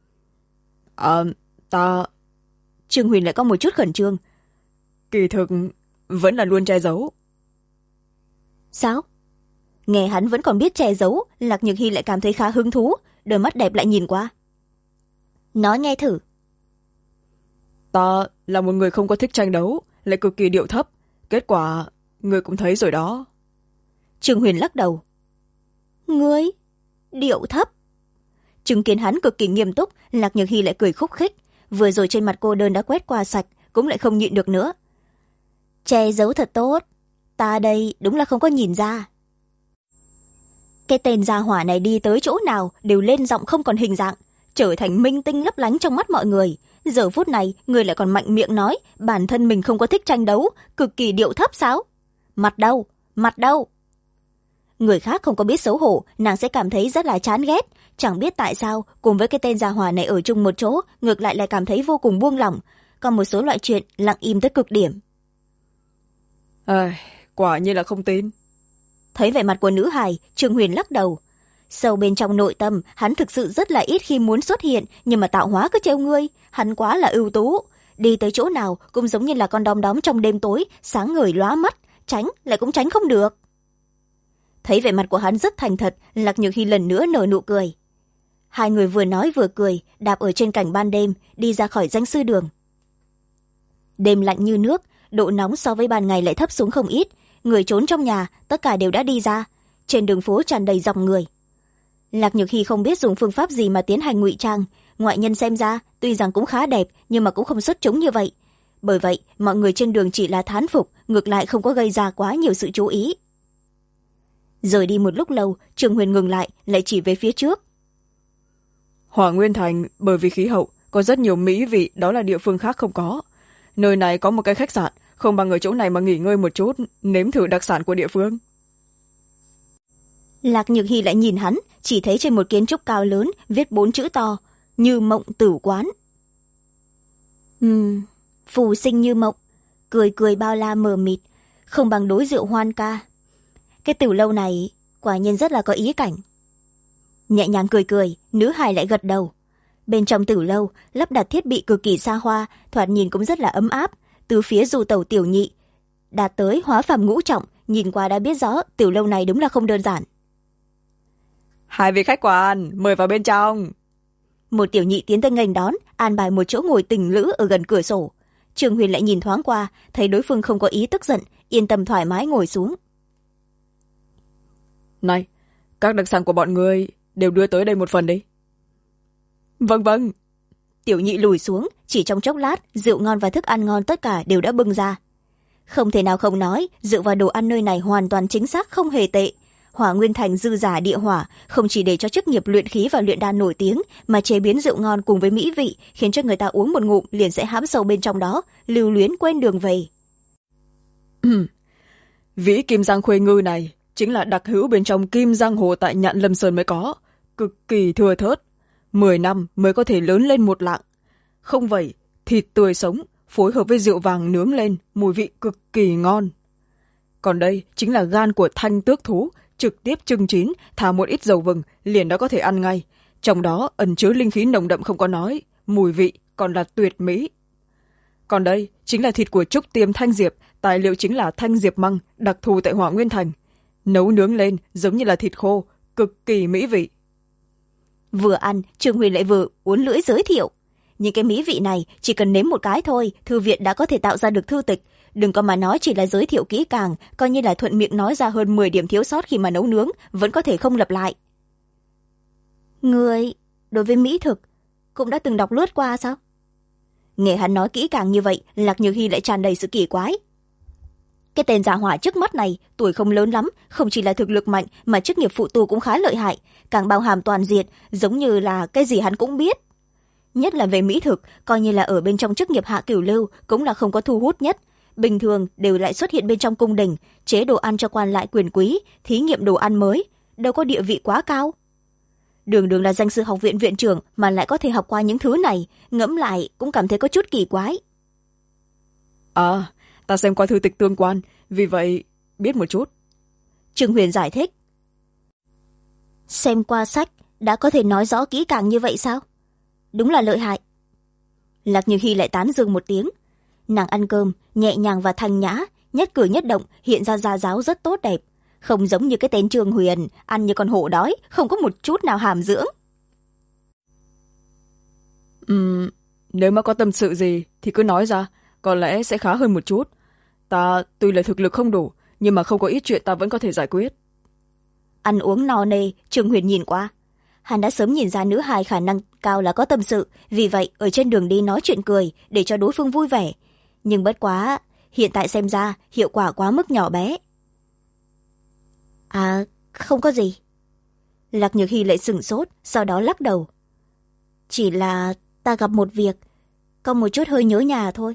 Ta... Trương Huyền lại có một chút khẩn trương. Kỳ thực vẫn là luôn che giấu. Sao? Nghe hắn vẫn còn biết che giấu, Lạc Nhược Hy lại cảm thấy khá hứng thú, đôi mắt đẹp lại nhìn qua. Nói nghe thử. Ta là một người không có thích tranh đấu, lại cực kỳ điệu thấp. Kết quả, người cũng thấy rồi đó. Trương Huyền lắc đầu. Ngươi điệu thấp. Chứng kiến hắn cực kỳ nghiêm túc, Lạc Nhược Hy lại cười khúc khích. Vừa rồi trên mặt cô đơn đã quét qua sạch, cũng lại không nhịn được nữa. Che giấu thật tốt, ta đây đúng là không có nhìn ra. Cái tên gia hỏa này đi tới chỗ nào đều lên giọng không còn hình dạng, trở thành minh tinh lấp lánh trong mắt mọi người. Giờ phút này người lại còn mạnh miệng nói bản thân mình không có thích tranh đấu, cực kỳ điệu thấp sao? Mặt đâu, mặt đâu? Người khác không có biết xấu hổ, nàng sẽ cảm thấy rất là chán ghét. Chẳng biết tại sao cùng với cái tên gia hỏa này ở chung một chỗ, ngược lại cảm thấy vô cùng buông lỏng. Còn một số loại chuyện lặng im tới cực điểm. Quả nhiên là không tin. Thấy vẻ mặt của nữ hài, Trương Huyền lắc đầu. Sâu bên trong nội tâm, hắn thực sự rất là ít khi muốn xuất hiện, nhưng mà tạo hóa cứ trêu ngươi, hắn quá là ưu tú. Đi tới chỗ nào cũng giống như là con đom đóm trong đêm tối, sáng ngời lóa mắt, tránh lại cũng tránh không được. Thấy vẻ mặt của hắn rất thành thật, Lạc Nhược Hy lần nữa nở nụ cười. Hai người vừa nói vừa cười, đạp ở trên cảnh ban đêm, đi ra khỏi danh sư đường. Đêm lạnh như nước, độ nóng so với ban ngày lại thấp xuống không ít. Người trốn trong nhà, tất cả đều đã đi ra. Trên đường phố tràn đầy dòng người. Lạc Nhược Hy không biết dùng phương pháp gì mà tiến hành ngụy trang. Ngoại nhân xem ra, tuy rằng cũng khá đẹp, nhưng mà cũng không xuất chúng như vậy. Bởi vậy, mọi người trên đường chỉ là thán phục, ngược lại không có gây ra quá nhiều sự chú ý. Rồi đi một lúc lâu, Trương Huyền ngừng lại chỉ về phía trước. Hỏa Nguyên Thành bởi vì khí hậu có rất nhiều mỹ vị, đó là địa phương khác không có. Nơi này có một cái khách sạn, không bằng ở chỗ này mà nghỉ ngơi một chút, nếm thử đặc sản của địa phương. Lạc Nhược Hy lại nhìn hắn, chỉ thấy trên một kiến trúc cao lớn viết 4 chữ to: Như Mộng Tử Quán. Phù sinh như mộng, cười cười bao la mờ mịt, không bằng đối rượu hoan ca. Cái tiểu lâu này quả nhiên rất là có ý cảnh. Nhẹ nhàng cười cười, nữ hài lại gật đầu. Bên trong tiểu lâu lắp đặt thiết bị cực kỳ xa hoa, thoạt nhìn cũng rất là ấm áp. Từ phía du tẩu tiểu nhị đạt tới hóa phàm ngũ trọng, nhìn qua đã biết rõ tiểu lâu này đúng là không đơn giản. Hai vị khách quan, mời vào bên trong. Một tiểu nhị tiến tới nghênh đón, an bài một chỗ ngồi tình lữ ở gần cửa sổ. Trương Huyền lại nhìn thoáng qua, thấy đối phương không có ý tức giận, yên tâm thoải mái ngồi xuống. Này, các đặc sản của bọn người đều đưa tới đây một phần đi. Vâng vâng. Tiểu nhị lùi xuống, chỉ trong chốc lát, rượu ngon và thức ăn ngon tất cả đều đã bưng ra. Không thể nào không nói, rượu và đồ ăn nơi này hoàn toàn chính xác, không hề tệ. Hỏa Nguyên Thành dư giả địa hỏa, không chỉ để cho chức nghiệp luyện khí và luyện đan nổi tiếng, mà chế biến rượu ngon cùng với mỹ vị, khiến cho người ta uống một ngụm liền sẽ hãm sâu bên trong đó, lưu luyến quên đường về. Vĩ Kim Giang Khuê Ngư này chính là đặc hữu bên trong Kim Giang Hồ tại Nhạn Lâm Sơn mới có, cực kỳ thưa thớt, 10 năm mới có thể lớn lên một lạng. Không vậy, thịt tươi sống phối hợp với rượu vàng nướng lên, mùi vị cực kỳ ngon. Còn đây chính là gan của thanh tước thú, trực tiếp chưng chín, thả một ít dầu vừng liền đã có thể ăn ngay. Trong đó ẩn chứa linh khí nồng đậm không có nói, mùi vị còn là tuyệt mỹ. Còn đây chính là thịt của trúc tiêm thanh diệp, tài liệu chính là thanh diệp măng, đặc thù tại Hỏa Nguyên Thành. Nấu nướng lên giống như là thịt khô, cực kỳ mỹ vị. Vừa ăn, Trương Huyền lại vừa uốn lưỡi giới thiệu. Những cái mỹ vị này chỉ cần nếm một cái thôi, thư viện đã có thể tạo ra được thư tịch. Đừng có mà nói chỉ là giới thiệu kỹ càng, coi như là thuận miệng nói ra hơn 10 điểm thiếu sót khi mà nấu nướng, vẫn có thể không lặp lại. Người đối với mỹ thực cũng đã từng đọc lướt qua sao? Nghe hắn nói kỹ càng như vậy, Lạc Nhược Hy lại tràn đầy sự kỳ quái. Cái tên giả hỏa trước mắt này tuổi không lớn lắm, không chỉ là thực lực mạnh mà chức nghiệp phụ tu cũng khá lợi hại, càng bao hàm toàn diện, giống như là cái gì hắn cũng biết. Nhất là về mỹ thực, coi như là ở bên trong chức nghiệp hạ cửu lưu cũng là không có thu hút nhất. Bình thường đều lại xuất hiện bên trong cung đình, chế đồ ăn cho quan lại quyền quý, thí nghiệm đồ ăn mới, đâu có địa vị quá cao. Đường đường là danh sư học viện viện trưởng mà lại có thể học qua những thứ này, ngẫm lại cũng cảm thấy có chút kỳ quái. Ta xem qua thư tịch tương quan, vì vậy biết một chút. Trương Huyền giải thích. Xem qua sách đã có thể nói rõ kỹ càng như vậy sao? Đúng là lợi hại. Lạc Như Hy lại tán dương một tiếng. Nàng ăn cơm nhẹ nhàng và thanh nhã, nhất cử nhất động hiện ra gia giáo rất tốt đẹp, không giống như cái tên Trương Huyền ăn như con hổ đói, không có một chút nào hàm dưỡng. Nếu mà có tâm sự gì thì cứ nói ra, có lẽ sẽ khá hơn một chút. Ta tuy là thực lực không đủ, nhưng mà không có ít chuyện ta vẫn có thể giải quyết. ăn uống no nê. Trương Huyền nhìn qua, hắn đã sớm nhìn ra nữ hài khả năng cao là có tâm sự, vì vậy ở trên đường đi nói chuyện cười để cho đối phương vui vẻ. Nhưng bất quá hiện tại xem ra hiệu quả quá mức nhỏ bé. À, không có gì. Lạc Nhược Hy lại sửng sốt, sau đó lắc đầu. Chỉ là ta gặp một việc, có một chút hơi nhớ nhà thôi.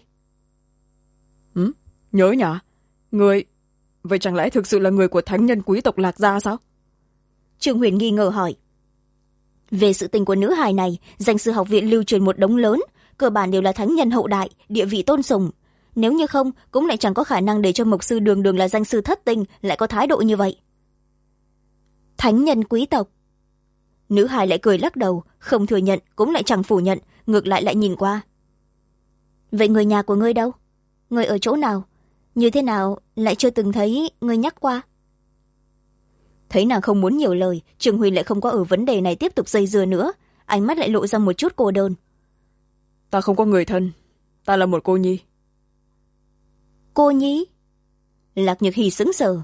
Nhớ nhà? Người... Vậy chẳng lẽ thực sự là người của thánh nhân quý tộc Lạc gia sao? Trương Huyền nghi ngờ hỏi. Về sự tình của nữ hài này, danh sư học viện lưu truyền một đống lớn, cơ bản đều là thánh nhân hậu đại, địa vị tôn sùng. Nếu như không, cũng lại chẳng có khả năng để cho mục sư đường đường là danh sư thất tinh lại có thái độ như vậy. Thánh nhân quý tộc. Nữ hài lại cười lắc đầu, không thừa nhận cũng lại chẳng phủ nhận, ngược lại nhìn qua. Vậy người nhà của ngươi đâu? Ngươi ở chỗ nào? Như thế nào lại chưa từng thấy ngươi nhắc qua? Thấy nàng không muốn nhiều lời, Trương Huy lại không có ở vấn đề này tiếp tục dây dưa nữa, ánh mắt lại lộ ra một chút cô đơn. Ta không có người thân, ta là một cô nhi. Cô nhi? Lạc Nhược Hy sững sờ.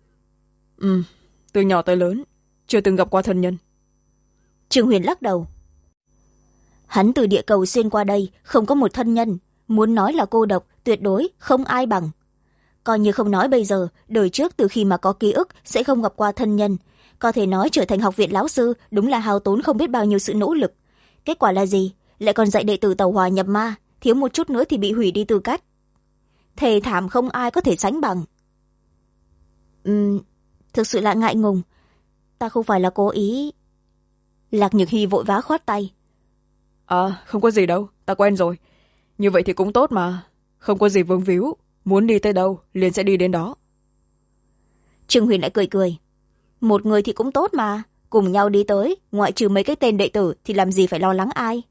Từ nhỏ tới lớn chưa từng gặp qua thân nhân. Trương Huyền lắc đầu. Hắn từ địa cầu xuyên qua đây, không có một thân nhân, muốn nói là cô độc tuyệt đối không ai bằng. Coi như không nói bây giờ, đời trước từ khi mà có ký ức sẽ không gặp qua thân nhân, có thể nói trở thành học viện lão sư đúng là hao tốn không biết bao nhiêu sự nỗ lực. Kết quả là gì? Lại còn dạy đệ tử tàu hỏa nhập ma, thiếu một chút nữa thì bị hủy đi tư cách. Thề thảm không ai có thể sánh bằng. Thực sự là ngại ngùng, ta không phải là cố ý. Lạc Nhược Hy vội vã khoát tay. Không có gì đâu, ta quen rồi. Như vậy thì cũng tốt mà, không có gì vướng víu, muốn đi tới đâu liền sẽ đi đến đó. Trương Huyền lại cười cười. Một người thì cũng tốt mà, cùng nhau đi tới, ngoại trừ mấy cái tên đệ tử thì làm gì phải lo lắng ai.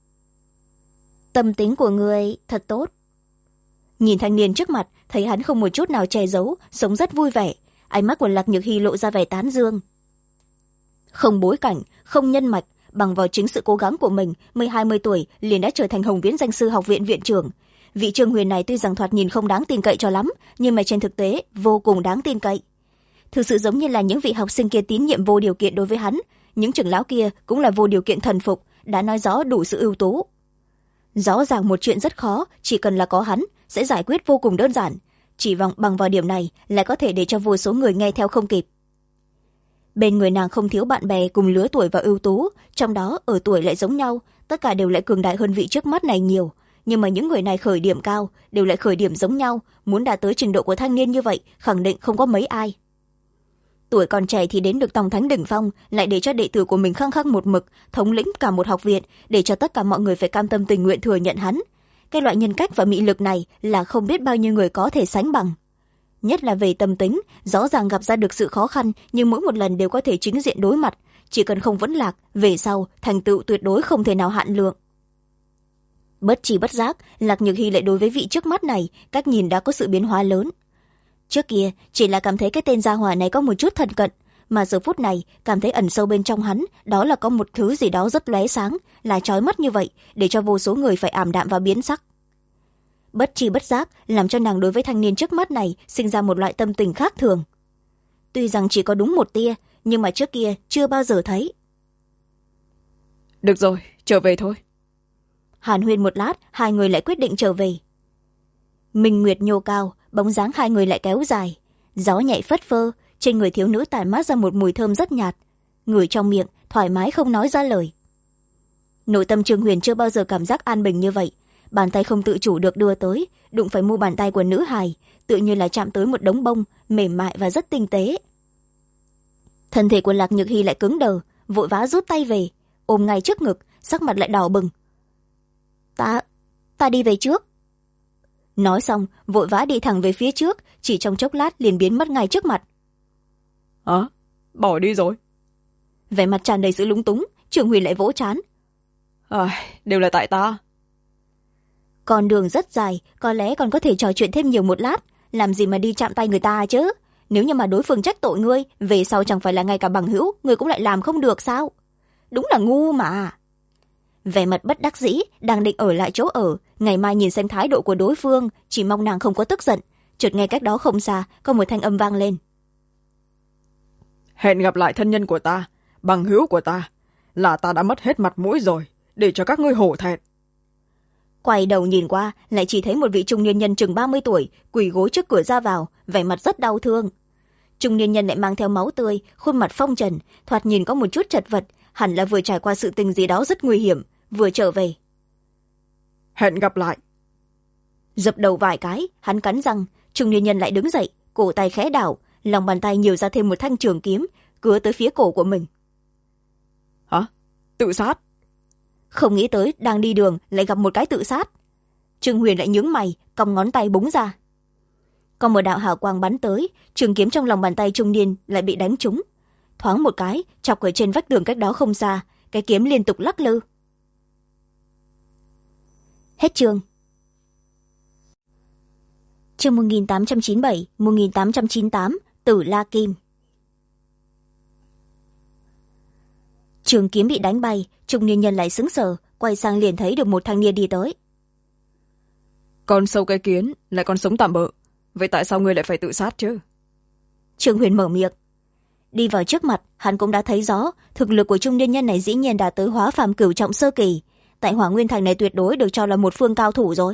Tâm tính của người thật tốt. Nhìn thanh niên trước mặt, thấy hắn không một chút nào che giấu, sống rất vui vẻ, ánh mắt của Lạc Nhược Hy lộ ra vẻ tán dương. Không bối cảnh, không nhân mạch, bằng vào chính sự cố gắng của mình, 20 tuổi liền đã trở thành Hồng Viễn danh sư học viện viện trưởng. Vị Trương Huyền này tuy rằng thoạt nhìn không đáng tin cậy cho lắm, nhưng mà trên thực tế vô cùng đáng tin cậy. Thực sự giống như là những vị học sinh kia tín nhiệm vô điều kiện đối với hắn, những trưởng lão kia cũng là vô điều kiện thần phục, đã nói rõ đủ sự ưu tú. Rõ ràng một chuyện rất khó, chỉ cần là có hắn sẽ giải quyết vô cùng đơn giản, chỉ bằng vào điểm này lại có thể để cho vô số người nghe theo không kịp. Bên người nàng không thiếu bạn bè cùng lứa tuổi và ưu tú, trong đó ở tuổi lại giống nhau, tất cả đều lại cường đại hơn vị trước mắt này nhiều, nhưng mà những người này khởi điểm cao, đều lại khởi điểm giống nhau, muốn đạt tới trình độ của thanh niên như vậy khẳng định không có mấy ai. Tuổi còn trẻ thì đến được tòng thánh đỉnh phong, lại để cho đệ tử của mình khăng khăng một mực thống lĩnh cả một học viện, để cho tất cả mọi người phải cam tâm tình nguyện thừa nhận hắn. Cái loại nhân cách và mị lực này là không biết bao nhiêu người có thể sánh bằng. Nhất là về tâm tính, rõ ràng gặp ra được sự khó khăn, nhưng mỗi một lần đều có thể chính diện đối mặt, chỉ cần không vẫn lạc, về sau thành tựu tuyệt đối không thể nào hạn lượng. Bất tri bất giác, Lạc Nhược Hy lại đối với vị trước mắt này cách nhìn đã có sự biến hóa lớn. Trước kia chỉ là cảm thấy cái tên gia hỏa này có một chút thân cận, mà giờ phút này cảm thấy ẩn sâu bên trong hắn đó là có một thứ gì đó rất lóe sáng, là chói mắt như vậy, để cho vô số người phải ảm đạm và biến sắc. Bất tri bất giác làm cho nàng đối với thanh niên trước mắt này sinh ra một loại tâm tình khác thường. Tuy rằng chỉ có đúng một tia, nhưng mà trước kia chưa bao giờ thấy. Được rồi, trở về thôi. Hàn huyên một lát, hai người lại quyết định trở về. Minh nguyệt nhô cao, bóng dáng hai người lại kéo dài, gió nhẹ phất phơ, trên người thiếu nữ tản mát ra một mùi thơm rất nhạt, ngửi trong miệng thoải mái không nói ra lời. Nội tâm Trương Huyền chưa bao giờ cảm giác an bình như vậy, bàn tay không tự chủ được đưa tới, đụng phải mu bàn tay của nữ hài, tự như là chạm tới một đống bông mềm mại và rất tinh tế. Thân thể của Lạc Nhược Hy lại cứng đờ, vội vã rút tay về, ôm ngay trước ngực, sắc mặt lại đỏ bừng. Ta đi về trước. Nói xong vội vã đi thẳng về phía trước, chỉ trong chốc lát liền biến mất ngay trước mặt. Bỏ đi rồi? Vẻ mặt tràn đầy sự lúng túng, Trường Huyền lại vỗ trán. Đều là tại ta. Con đường rất dài, có lẽ còn có thể trò chuyện thêm nhiều một lát, làm gì mà đi chạm tay người ta chứ? Nếu như mà đối phương trách tội ngươi, về sau chẳng phải là ngay cả bằng hữu ngươi cũng lại làm không được sao? Đúng là ngu mà. Vẻ mặt bất đắc dĩ, đang định ở lại chỗ ở, ngày mai nhìn xem thái độ của đối phương, chỉ mong nàng không có tức giận. Chợt nghe cách đó không xa có một thanh âm vang lên. hẹn gặp lại thân nhân của ta, bằng hữu của ta, là ta đã mất hết mặt mũi rồi, để cho các ngươi hổ thẹn. Quay đầu nhìn qua, lại chỉ thấy một vị trung niên nhân chừng 30 tuổi quỳ gối trước cửa ra vào, vẻ mặt rất đau thương. Trung niên nhân lại mang theo máu tươi, khuôn mặt phong trần, thoạt nhìn có một chút chật vật, hẳn là vừa trải qua sự tình gì đó rất nguy hiểm, vừa trở về. Hẹn gặp lại. Dập đầu vài cái, hắn cắn răng. Trung niên nhân lại đứng dậy, cổ tay khẽ đảo, lòng bàn tay nhiều ra thêm một thanh trường kiếm, cứa tới phía cổ của mình. Hả? Tự sát? Không nghĩ tới đang đi đường lại gặp một cái tự sát. Trương Huyền lại nhướng mày, cong ngón tay búng ra. Còn một đạo hào quang bắn tới, trường kiếm trong lòng bàn tay trung niên lại bị đánh trúng. Thoáng một cái, chọc ở trên vách tường cách đó không xa, cái kiếm liên tục lắc lư. Hết chương. Chương 1897, 1898, Tử La Kim. Trường kiếm bị đánh bay, trung niên nhân lại sững sờ, quay sang liền thấy được một thanh niên đi tới. Con sâu cái kiến, lại còn sống tạm bợ. Vậy tại sao ngươi lại phải tự sát chứ? Trương Huyền mở miệng. Đi vào trước mặt, hắn cũng đã thấy rõ, thực lực của trung niên nhân này dĩ nhiên đã tới hóa phàm cửu trọng sơ kỳ. Tại Hỏa Nguyên Thành này tuyệt đối được cho là một phương cao thủ rồi.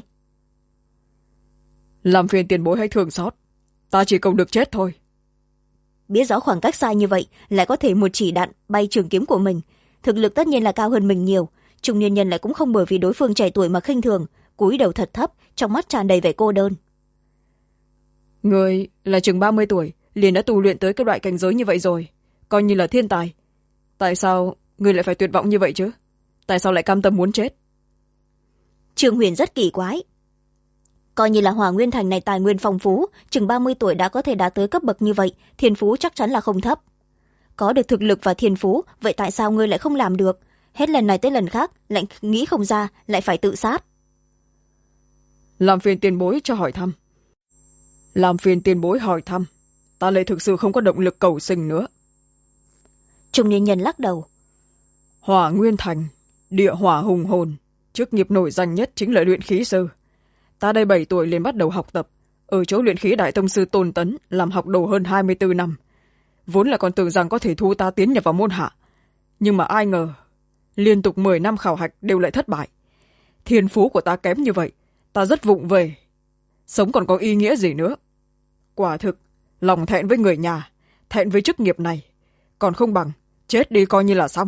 Làm phiền tiền bối hãy thương xót, ta chỉ cầu được chết thôi. Biết rõ khoảng cách xa như vậy, lại có thể một chỉ đạn bay trường kiếm của mình. Thực lực tất nhiên là cao hơn mình nhiều. Trung niên nhân lại cũng không bởi vì đối phương trẻ tuổi mà khinh thường, cúi đầu thật thấp, trong mắt tràn đầy vẻ cô đơn. Người là chừng 30 tuổi, liền đã tu luyện tới cái loại cảnh giới như vậy rồi, coi như là thiên tài. Tại sao người lại phải tuyệt vọng như vậy chứ? Tại sao lại cam tâm muốn chết? Trương Huyền rất kỳ quái. Coi như là Hỏa Nguyên Thành này tài nguyên phong phú, chừng 30 tuổi đã có thể đạt tới cấp bậc như vậy, thiên phú chắc chắn là không thấp. Có được thực lực và thiên phú, vậy tại sao ngươi lại không làm được? Hết lần này tới lần khác, lại nghĩ không ra, lại phải tự sát. Làm phiền tiền bối cho hỏi thăm. Làm phiền tiền bối hỏi thăm. Ta lại thực sự không có động lực cầu sinh nữa. Trung niên nhân lắc đầu. Hỏa Nguyên Thành, địa hỏa hùng hồn, chức nghiệp nổi danh nhất chính là luyện khí sư. Ta đây 7 tuổi liền bắt đầu học tập, ở chỗ luyện khí đại tông sư Tôn Tấn, làm học đồ hơn 24 năm. Vốn là còn tưởng rằng có thể thu ta tiến nhập vào môn hạ. Nhưng mà ai ngờ, liên tục 10 năm khảo hạch đều lại thất bại. Thiên phú của ta kém như vậy, ta rất vụng về. Sống còn có ý nghĩa gì nữa? Quả thực, lòng thẹn với người nhà, thẹn với chức nghiệp này. Còn không bằng, chết đi coi như là xong.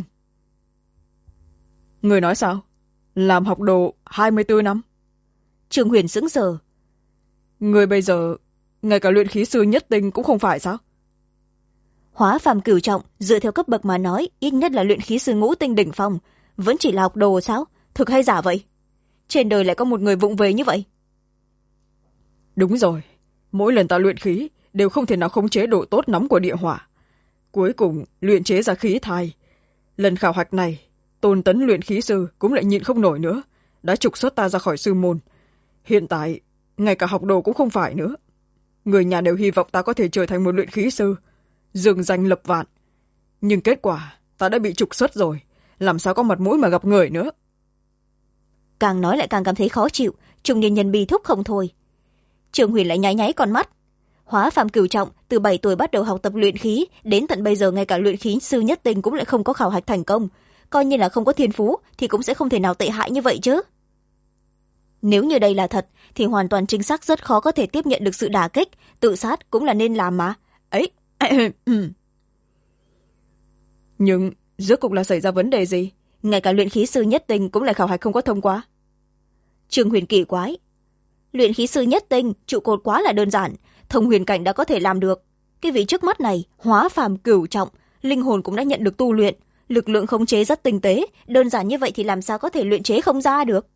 Người nói sao? Làm học đồ 24 năm? Trương Huyền sững sờ. Người bây giờ, ngay cả luyện khí sư nhất tinh cũng không phải sao? Hóa phàm cửu trọng, dựa theo cấp bậc mà nói, ít nhất là luyện khí sư ngũ tinh đỉnh phong. Vẫn chỉ là học đồ sao? Thực hay giả vậy? Trên đời lại có một người vụng về như vậy? Đúng rồi. Mỗi lần ta luyện khí, đều không thể nào khống chế độ tốt nóng của địa hỏa. Cuối cùng, luyện chế ra khí thai. Lần khảo hạch này, Tôn Tấn luyện khí sư cũng lại nhịn không nổi nữa, đã trục xuất ta ra khỏi sư môn. Hiện tại, ngay cả học đồ cũng không phải nữa. Người nhà đều hy vọng ta có thể trở thành một luyện khí sư, dương danh lập vạn. Nhưng kết quả, ta đã bị trục xuất rồi, làm sao có mặt mũi mà gặp người nữa. Càng nói lại càng cảm thấy khó chịu, trung niên nhân bi thúc không thôi. Trương Huyền lại nháy nháy con mắt. Hóa phàm cửu trọng, từ 7 tuổi bắt đầu học tập luyện khí, đến tận bây giờ ngay cả luyện khí sư nhất tinh cũng lại không có khảo hạch thành công. Coi như là không có thiên phú, thì cũng sẽ không thể nào tệ hại như vậy chứ. Nếu như đây là thật, thì hoàn toàn chính xác rất khó có thể tiếp nhận được sự đả kích, tự sát cũng là nên làm mà. Ấy. Nhưng, rốt cuộc là xảy ra vấn đề gì? Ngay cả luyện khí sư nhất tinh cũng lại khảo hạch không có thông qua. Trương Huyền kỳ quái. Luyện khí sư nhất tinh, trụ cột quá là đơn giản, thông huyền cảnh đã có thể làm được. Cái vị trước mắt này, hóa phàm cửu trọng, linh hồn cũng đã nhận được tu luyện, lực lượng khống chế rất tinh tế, đơn giản như vậy thì làm sao có thể luyện chế không ra được?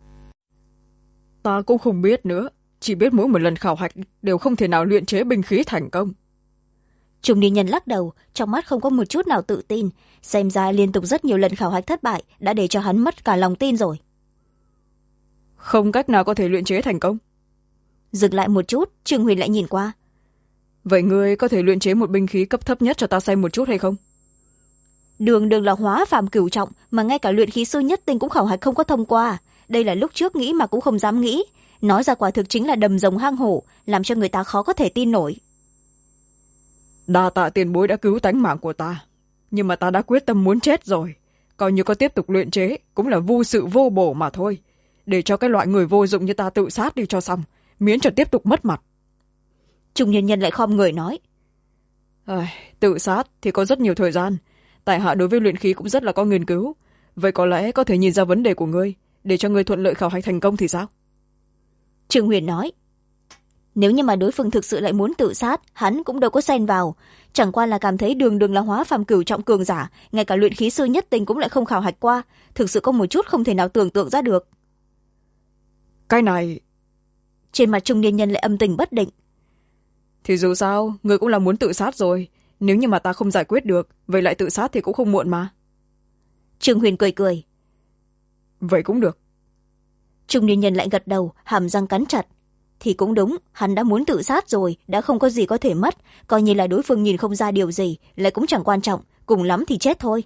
Ta cũng không biết nữa, chỉ biết mỗi một lần khảo hạch đều không thể nào luyện chế binh khí thành công. Trung niên nhân lắc đầu, trong mắt không có một chút nào tự tin, xem ra liên tục rất nhiều lần khảo hạch thất bại đã để cho hắn mất cả lòng tin rồi. Không cách nào có thể luyện chế thành công. Dừng lại một chút, Trương Huyền lại nhìn qua. Vậy ngươi có thể luyện chế một binh khí cấp thấp nhất cho ta xem một chút hay không? Đường là hóa phàm cửu trọng, mà ngay cả luyện khí sư nhất tinh cũng khảo hạch không có thông qua. Đây là lúc trước nghĩ mà cũng không dám nghĩ. Nói ra quả thực chính là đầm rồng hang hổ, làm cho người ta khó có thể tin nổi. đa tạ tiền bối đã cứu tánh mạng của ta, nhưng mà ta đã quyết tâm muốn chết rồi. Coi như có tiếp tục luyện chế cũng là vô sự vô bổ mà thôi, để cho cái loại người vô dụng như ta tự sát đi cho xong, miễn cho tiếp tục mất mặt. Trung niên nhân lại khom người nói. Tự sát thì có rất nhiều thời gian, tại hạ đối với luyện khí cũng rất là có nghiên cứu, vậy có lẽ có thể nhìn ra vấn đề của ngươi, để cho ngươi thuận lợi khảo hạch thành công thì sao? Trương Huyền nói. Nếu như mà đối phương thực sự lại muốn tự sát, hắn cũng đâu có xen vào, chẳng qua là cảm thấy đường đường là hóa phàm cửu trọng cường giả, ngay cả luyện khí sư nhất tình cũng lại không khảo hạch qua, thực sự có một chút không thể nào tưởng tượng ra được. Cái này... Trên mặt trung niên nhân lại âm tình bất định. Thì dù sao người cũng là muốn tự sát rồi, nếu như mà ta không giải quyết được, vậy lại tự sát thì cũng không muộn mà. Trương Huyền cười cười. Vậy cũng được. Trung niên nhân lại gật đầu, hàm răng cắn chặt. Thì cũng đúng, hắn đã muốn tự sát rồi, đã không có gì có thể mất, coi như là đối phương nhìn không ra điều gì, lại cũng chẳng quan trọng, cùng lắm thì chết thôi.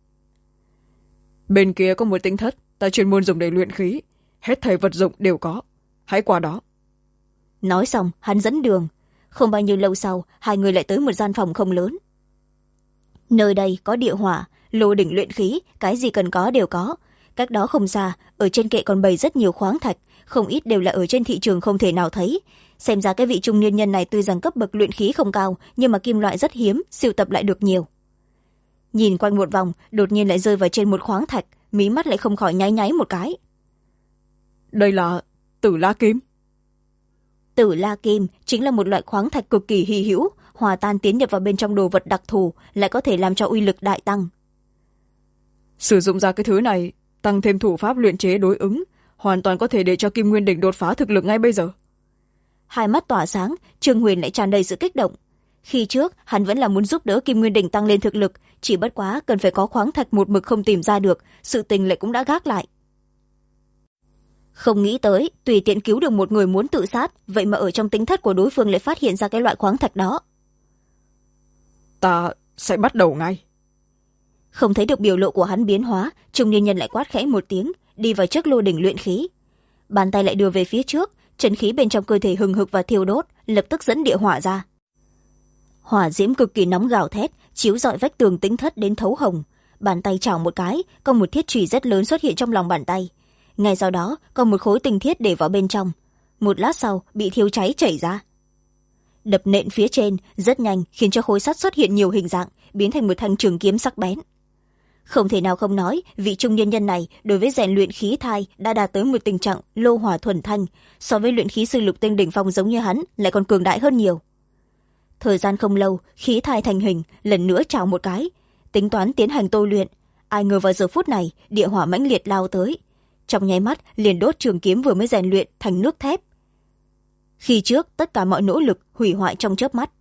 Bên kia có một tinh thất, ta chuyên môn dùng để luyện khí, hết thảy vật dụng đều có, hãy qua đó. Nói xong, hắn dẫn đường. Không bao nhiêu lâu sau, hai người lại tới một gian phòng không lớn. Nơi đây có địa hỏa, lô đỉnh luyện khí, cái gì cần có đều có. Cách đó không xa, ở trên kệ còn bày rất nhiều khoáng thạch, không ít đều là ở trên thị trường không thể nào thấy. Xem ra cái vị trung niên nhân này tuy rằng cấp bậc luyện khí không cao, nhưng mà kim loại rất hiếm, sưu tập lại được nhiều. Nhìn quanh một vòng, đột nhiên lại rơi vào trên một khoáng thạch, mí mắt lại không khỏi nháy nháy một cái. Đây là Tử La Kim. Tử La Kim chính là một loại khoáng thạch cực kỳ hy hữu, hòa tan tiến nhập vào bên trong đồ vật đặc thù, lại có thể làm cho uy lực đại tăng. Sử dụng ra cái thứ này, tăng thêm thủ pháp luyện chế đối ứng, hoàn toàn có thể để cho Kim Nguyên Đỉnh đột phá thực lực ngay bây giờ. Hai mắt tỏa sáng, Trương Huyền lại tràn đầy sự kích động. Khi trước, hắn vẫn là muốn giúp đỡ Kim Nguyên Đỉnh tăng lên thực lực, chỉ bất quá cần phải có khoáng thạch một mực không tìm ra được, sự tình lại cũng đã gác lại. Không nghĩ tới, tùy tiện cứu được một người muốn tự sát, vậy mà ở trong tính thất của đối phương lại phát hiện ra cái loại khoáng thạch đó. Ta sẽ bắt đầu ngay. Không thấy được biểu lộ của hắn biến hóa, trung niên nhân lại quát khẽ một tiếng, đi vào trước lô đỉnh luyện khí. Bàn tay lại đưa về phía trước, chân khí bên trong cơ thể hừng hực và thiêu đốt, lập tức dẫn địa hỏa ra. Hỏa diễm cực kỳ nóng gào thét, chiếu rọi vách tường tính thất đến thấu hồng. Bàn tay chảo một cái, có một thiết chùy rất lớn xuất hiện trong lòng bàn tay. Ngay sau đó, có một khối tinh thiết để vào bên trong. Một lát sau, bị thiêu cháy chảy ra. Đập nện phía trên, rất nhanh, khiến cho khối sắt xuất hiện nhiều hình dạng, biến thành một thanh trường kiếm sắc bén. Không thể nào không nói, vị trung niên nhân này đối với rèn luyện khí thai đã đạt tới một tình trạng lô hỏa thuần thanh, so với luyện khí sư lục tinh đỉnh phong giống như hắn lại còn cường đại hơn nhiều. Thời gian không lâu, khí thai thành hình, lần nữa chào một cái, tính toán tiến hành tôi luyện. Ai ngờ vào giờ phút này, địa hỏa mãnh liệt lao tới, trong nháy mắt liền đốt trường kiếm vừa mới rèn luyện thành nước thép. Khi trước tất cả mọi nỗ lực hủy hoại trong chớp mắt.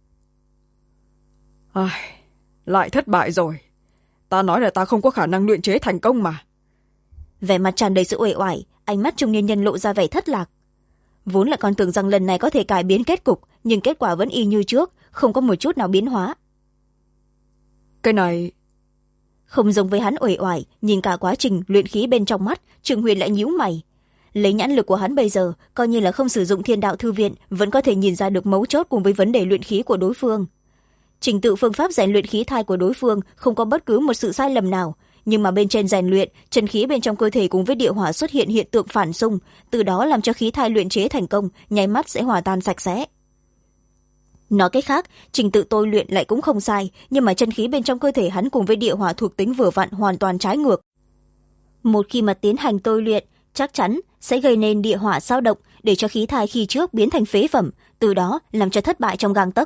Lại thất bại rồi. Ta nói là ta không có khả năng luyện chế thành công mà. Vẻ mặt tràn đầy sự uể oải, ánh mắt trung niên nhân lộ ra vẻ thất lạc. Vốn là còn tưởng rằng lần này có thể cải biến kết cục, nhưng kết quả vẫn y như trước, không có một chút nào biến hóa. Cái này... Không giống với hắn uể oải, nhìn cả quá trình luyện khí bên trong mắt, Trương Huyền lại nhíu mày. Lấy nhãn lực của hắn bây giờ, coi như là không sử dụng Thiên Đạo Thư Viện, vẫn có thể nhìn ra được mấu chốt cùng với vấn đề luyện khí của đối phương. Trình tự phương pháp rèn luyện khí thai của đối phương không có bất cứ một sự sai lầm nào, nhưng mà bên trên rèn luyện, chân khí bên trong cơ thể cùng với địa hỏa xuất hiện hiện tượng phản xung, từ đó làm cho khí thai luyện chế thành công, nháy mắt sẽ hòa tan sạch sẽ. Nói cách khác, trình tự tôi luyện lại cũng không sai, nhưng mà chân khí bên trong cơ thể hắn cùng với địa hỏa thuộc tính vừa vặn hoàn toàn trái ngược. Một khi mà tiến hành tôi luyện, chắc chắn sẽ gây nên địa hỏa dao động, để cho khí thai khi trước biến thành phế phẩm, từ đó làm cho thất bại trong gang tấc.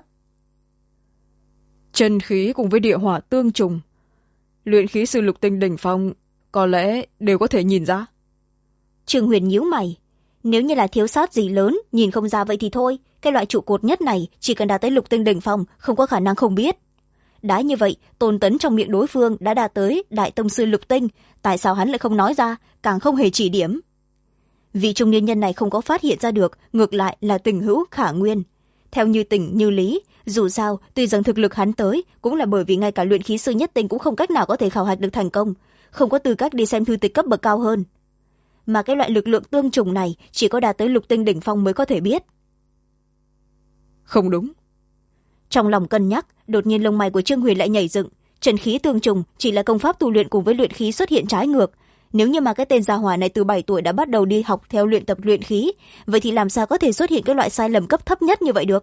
Chân khí cùng với địa hỏa tương trùng, luyện khí sư lục tinh đỉnh phong có lẽ đều có thể nhìn ra. Trương Huyền nhíu mày. Nếu như là thiếu sót gì lớn, nhìn không ra vậy thì thôi. Cái loại trụ cột nhất này, chỉ cần đạt tới lục tinh đỉnh phong, không có khả năng không biết. Đã như vậy, Tôn Tấn trong miệng đối phương đã đạt tới đại tông sư lục tinh. Tại sao hắn lại không nói ra, càng không hề chỉ điểm? Vị trung niên nhân này không có phát hiện ra được, ngược lại là tình hữu khả nguyên. Theo như tình như lý, dù sao, tuy rằng thực lực hắn tới, cũng là bởi vì ngay cả luyện khí sư nhất tinh cũng không cách nào có thể khảo hạch được thành công, không có tư cách đi xem thư tịch cấp bậc cao hơn. Mà cái loại lực lượng tương trùng này chỉ có đạt tới lục tinh đỉnh phong mới có thể biết. Không đúng. Trong lòng cân nhắc, đột nhiên lông mày của Trương Huyền lại nhảy dựng. Chân khí tương trùng chỉ là công pháp tu luyện cùng với luyện khí xuất hiện trái ngược. Nếu như mà cái tên gia hỏa này từ 7 tuổi đã bắt đầu đi học theo luyện tập luyện khí, vậy thì làm sao có thể xuất hiện cái loại sai lầm cấp thấp nhất như vậy được?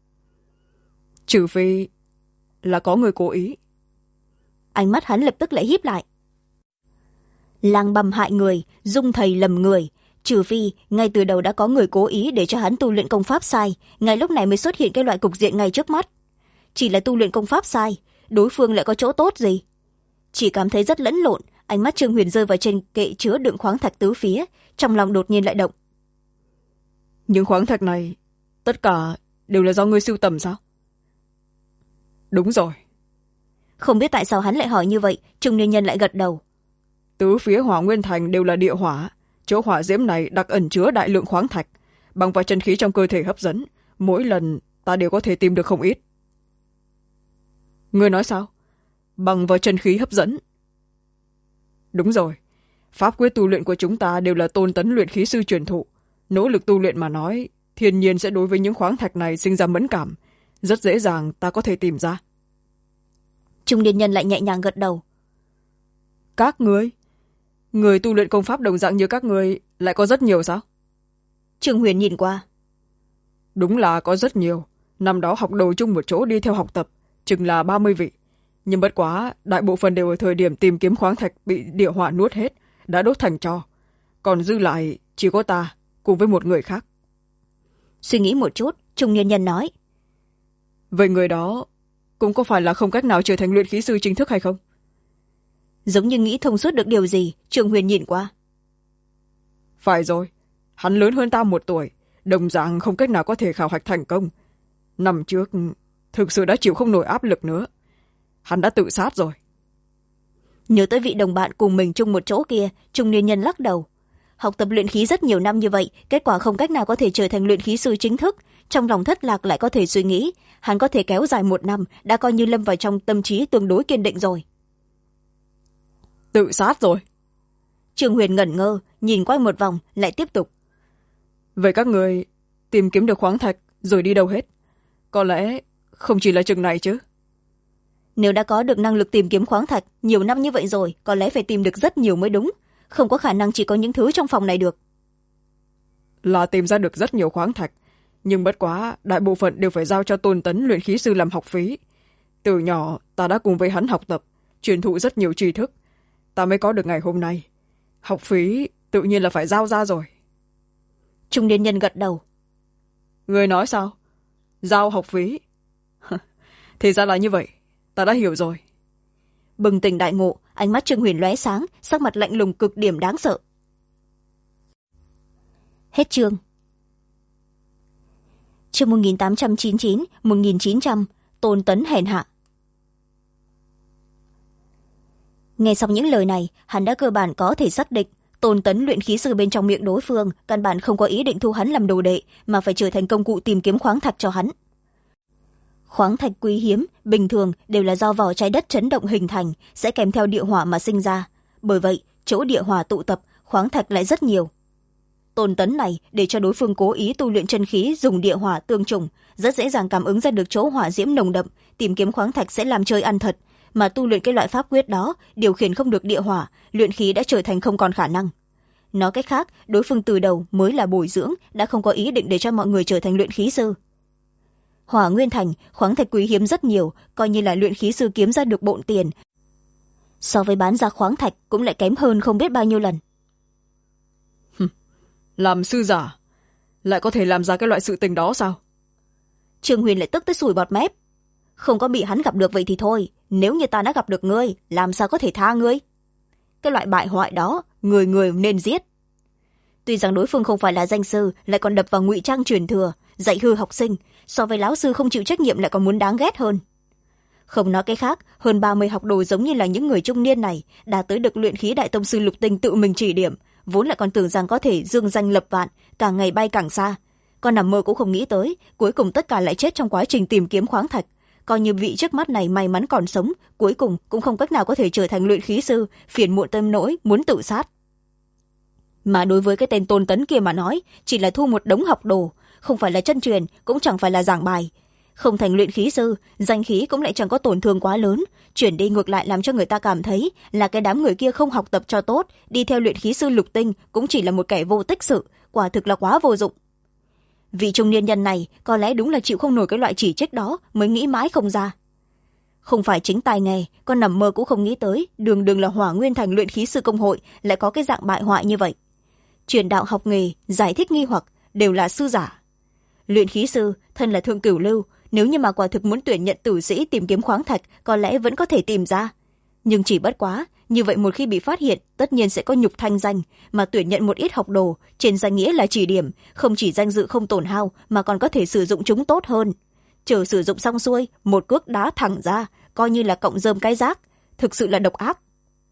Trừ phi là có người cố ý. Ánh mắt hắn lập tức lại híp lại. Lang băm hại người, dung thầy lầm người. Trừ phi ngay từ đầu đã có người cố ý để cho hắn tu luyện công pháp sai, ngay lúc này mới xuất hiện cái loại cục diện ngay trước mắt. Chỉ là tu luyện công pháp sai, đối phương lại có chỗ tốt gì? Chỉ cảm thấy rất lẫn lộn. Ánh mắt Trương Huyền rơi vào trên kệ chứa đựng khoáng thạch tứ phía, trong lòng đột nhiên lại động. Những khoáng thạch này tất cả đều là do ngươi sưu tầm sao? Đúng rồi. Không biết tại sao hắn lại hỏi như vậy, trung niên nhân lại gật đầu. Tứ phía Hỏa Nguyên Thành đều là địa hỏa, chỗ hỏa diễm này đặc ẩn chứa đại lượng khoáng thạch, bằng vào chân khí trong cơ thể hấp dẫn, mỗi lần ta đều có thể tìm được không ít. Ngươi nói sao? Bằng vào chân khí hấp dẫn? Đúng rồi, pháp quyết tu luyện của chúng ta đều là Tôn Tấn luyện khí sư truyền thụ. Nỗ lực tu luyện mà nói, thiên nhiên sẽ đối với những khoáng thạch này sinh ra mẫn cảm, rất dễ dàng ta có thể tìm ra. Trung niên nhân lại nhẹ nhàng gật đầu. Các ngươi, người tu luyện công pháp đồng dạng như các ngươi lại có rất nhiều sao? Trương Huyền nhìn qua. Đúng là có rất nhiều. Năm đó học đầu chung một chỗ đi theo học tập, chừng là 30 vị. Nhưng bất quá, đại bộ phận đều ở thời điểm tìm kiếm khoáng thạch bị địa hỏa nuốt hết, đã đốt thành tro. Còn dư lại chỉ có ta, cùng với một người khác. Suy nghĩ một chút, trung niên nhân nói. Vậy người đó cũng có phải là không cách nào trở thành luyện khí sư chính thức hay không? Giống như nghĩ thông suốt được điều gì, Trương Huyền nhìn qua. Phải rồi, hắn lớn hơn ta 1 tuổi, đồng dạng không cách nào có thể khảo hạch thành công. Năm trước, thực sự đã chịu không nổi áp lực nữa. Hắn đã tự sát rồi. Nhớ tới vị đồng bạn cùng mình chung một chỗ kia, trung niên nhân lắc đầu. Học tập luyện khí rất nhiều năm như vậy, kết quả không cách nào có thể trở thành luyện khí sư chính thức. Trong lòng thất lạc lại có thể suy nghĩ, hắn có thể kéo dài 1 năm, đã coi như lâm vào trong tâm trí tương đối kiên định rồi. Tự sát rồi? Trương Huyền ngẩn ngơ, nhìn quanh một vòng, lại tiếp tục. Vậy các người tìm kiếm được khoáng thạch rồi đi đâu hết? Có lẽ không chỉ là chừng này chứ? Nếu đã có được năng lực tìm kiếm khoáng thạch nhiều năm như vậy rồi, có lẽ phải tìm được rất nhiều mới đúng. Không có khả năng chỉ có những thứ trong phòng này được. Là tìm ra được rất nhiều khoáng thạch, nhưng bất quá đại bộ phận đều phải giao cho Tôn Tấn luyện khí sư làm học phí. Từ nhỏ ta đã cùng với hắn học tập, truyền thụ rất nhiều tri thức, ta mới có được ngày hôm nay. Học phí tự nhiên là phải giao ra rồi. Trung niên nhân gật đầu. Người nói sao? Giao học phí? Thì ra là như vậy, ta đã hiểu rồi. Bừng tỉnh đại ngộ, ánh mắt Trương Huyền lóe sáng, sắc mặt lạnh lùng cực điểm đáng sợ. Hết chương. Chương 1899-1900, Tôn Tấn hèn hạ. Nghe xong những lời này, hắn đã cơ bản có thể xác định Tôn Tấn luyện khí sư bên trong miệng đối phương căn bản không có ý định thu hắn làm đồ đệ, mà phải trở thành công cụ tìm kiếm khoáng thạch cho hắn. Khoáng thạch quý hiếm, bình thường đều là do vỏ trái đất chấn động hình thành, sẽ kèm theo địa hỏa mà sinh ra. Bởi vậy, chỗ địa hỏa tụ tập, khoáng thạch lại rất nhiều. Tôn Tấn này để cho đối phương cố ý tu luyện chân khí dùng địa hỏa tương trùng, rất dễ dàng cảm ứng ra được chỗ hỏa diễm nồng đậm, tìm kiếm khoáng thạch sẽ làm chơi ăn thật, mà tu luyện cái loại pháp quyết đó, điều khiển không được địa hỏa, luyện khí đã trở thành không còn khả năng. Nói cách khác, đối phương từ đầu mới là bồi dưỡng, đã không có ý định để cho mọi người trở thành luyện khí sư. Hỏa Nguyên Thành, khoáng thạch quý hiếm rất nhiều, coi như là luyện khí sư kiếm ra được bộn tiền. So với bán ra khoáng thạch cũng lại kém hơn không biết bao nhiêu lần. Làm sư giả, lại có thể làm ra cái loại sự tình đó sao? Trương Huyền lại tức tới sùi bọt mép. Không có bị hắn gặp được vậy thì thôi, nếu như ta đã gặp được ngươi, làm sao có thể tha ngươi? Cái loại bại hoại đó, người người nên giết. Tuy rằng đối phương không phải là danh sư, lại còn đập vào ngụy trang truyền thừa, dạy hư học sinh, so với lão sư không chịu trách nhiệm lại còn muốn đáng ghét hơn. Không nói cái khác, hơn 30 học đồ giống như là những người trung niên này đã tới được luyện khí đại tông sư Lục Tinh tự mình chỉ điểm, vốn lại còn tưởng rằng có thể dương danh lập vạn, càng ngày bay càng xa. Còn nằm mơ cũng không nghĩ tới, cuối cùng tất cả lại chết trong quá trình tìm kiếm khoáng thạch. Coi như vị trước mắt này may mắn còn sống, cuối cùng cũng không cách nào có thể trở thành luyện khí sư, phiền muộn tâm nỗi muốn tự sát. Mà đối với cái tên Tôn Tấn kia mà nói, chỉ là thu một đống học đồ, không phải là chân truyền, cũng chẳng phải là giảng bài. Không thành luyện khí sư, danh khí cũng lại chẳng có tổn thương quá lớn, chuyển đi ngược lại làm cho người ta cảm thấy là cái đám người kia không học tập cho tốt, đi theo luyện khí sư Lục Tinh cũng chỉ là một kẻ vô tích sự, quả thực là quá vô dụng. Vị trung niên nhân này có lẽ đúng là chịu không nổi cái loại chỉ trích đó mới nghĩ mãi không ra. Không phải chính tài nghề, con nằm mơ cũng không nghĩ tới đường đường là Hỏa Nguyên Thành luyện khí sư công hội lại có cái dạng bại hoại như vậy. Truyền đạo học nghề, giải thích nghi hoặc đều là sư giả. Luyện khí sư thân là thượng cửu lưu, nếu như mà quả thực muốn tuyển nhận tử sĩ tìm kiếm khoáng thạch có lẽ vẫn có thể tìm ra, nhưng chỉ bất quá như vậy một khi bị phát hiện tất nhiên sẽ có nhục thanh danh, mà tuyển nhận một ít học đồ trên danh nghĩa là chỉ điểm, không chỉ danh dự không tổn hao mà còn có thể sử dụng chúng tốt hơn. Chờ sử dụng xong xuôi một cước đá thẳng ra, coi như là cộng rơm cái rác, thực sự là độc ác.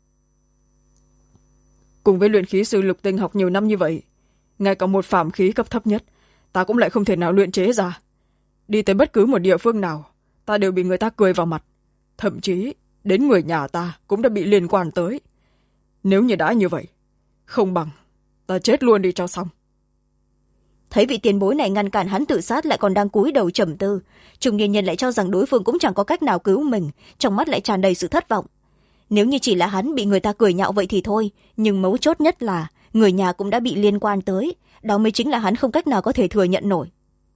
Cùng với luyện khí sư Lục Tinh học nhiều năm như vậy, ngay cả một phàm khí cấp thấp nhất ta cũng lại không thể nào luyện chế ra. Đi tới bất cứ một địa phương nào ta đều bị người ta cười vào mặt, thậm chí đến người nhà ta cũng đã bị liên quan tới. Nếu như đã như vậy, không bằng ta chết luôn đi cho xong. Thấy vị tiền bối này ngăn cản hắn tự sát lại còn đang cúi đầu trầm tư, trung niên nhân lại cho rằng đối phương cũng chẳng có cách nào cứu mình, trong mắt lại tràn đầy sự thất vọng. Nếu như chỉ là hắn bị người ta cười nhạo vậy thì thôi, nhưng mấu chốt nhất là người nhà cũng đã bị liên quan tới, đó mới chính là hắn không cách nào có thể thừa nhận nổi.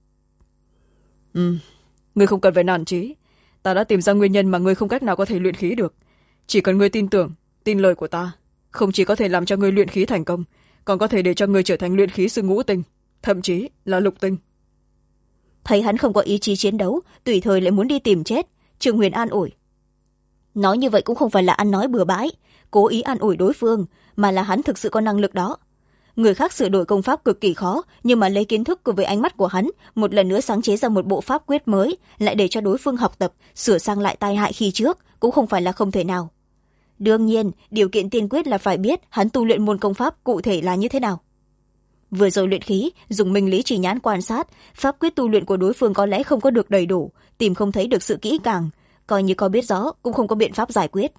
Ngươi không cần phải nản chí, ta đã tìm ra nguyên nhân mà ngươi không cách nào có thể luyện khí được. Chỉ cần ngươi tin tưởng, tin lời của ta, không chỉ có thể làm cho ngươi luyện khí thành công, còn có thể để cho ngươi trở thành luyện khí sư ngũ tinh, thậm chí là lục tinh. Thấy hắn không có ý chí chiến đấu, tùy thời lại muốn đi tìm chết, Trương Huyền an ủi. Nói như vậy cũng không phải là ăn nói bừa bãi, cố ý an ủi đối phương, mà là hắn thực sự có năng lực đó. Người khác sửa đổi công pháp cực kỳ khó, nhưng mà lấy kiến thức cùng với ánh mắt của hắn một lần nữa sáng chế ra một bộ pháp quyết mới, lại để cho đối phương học tập sửa sang lại tai hại khi trước cũng không phải là không thể nào. Đương nhiên điều kiện tiên quyết là phải biết hắn tu luyện môn công pháp cụ thể là như thế nào. Vừa rồi luyện khí dùng minh lý chỉ nhãn quan sát, pháp quyết tu luyện của đối phương có lẽ không có được đầy đủ, tìm không thấy được sự kỹ càng, coi như có biết rõ cũng không có biện pháp giải quyết.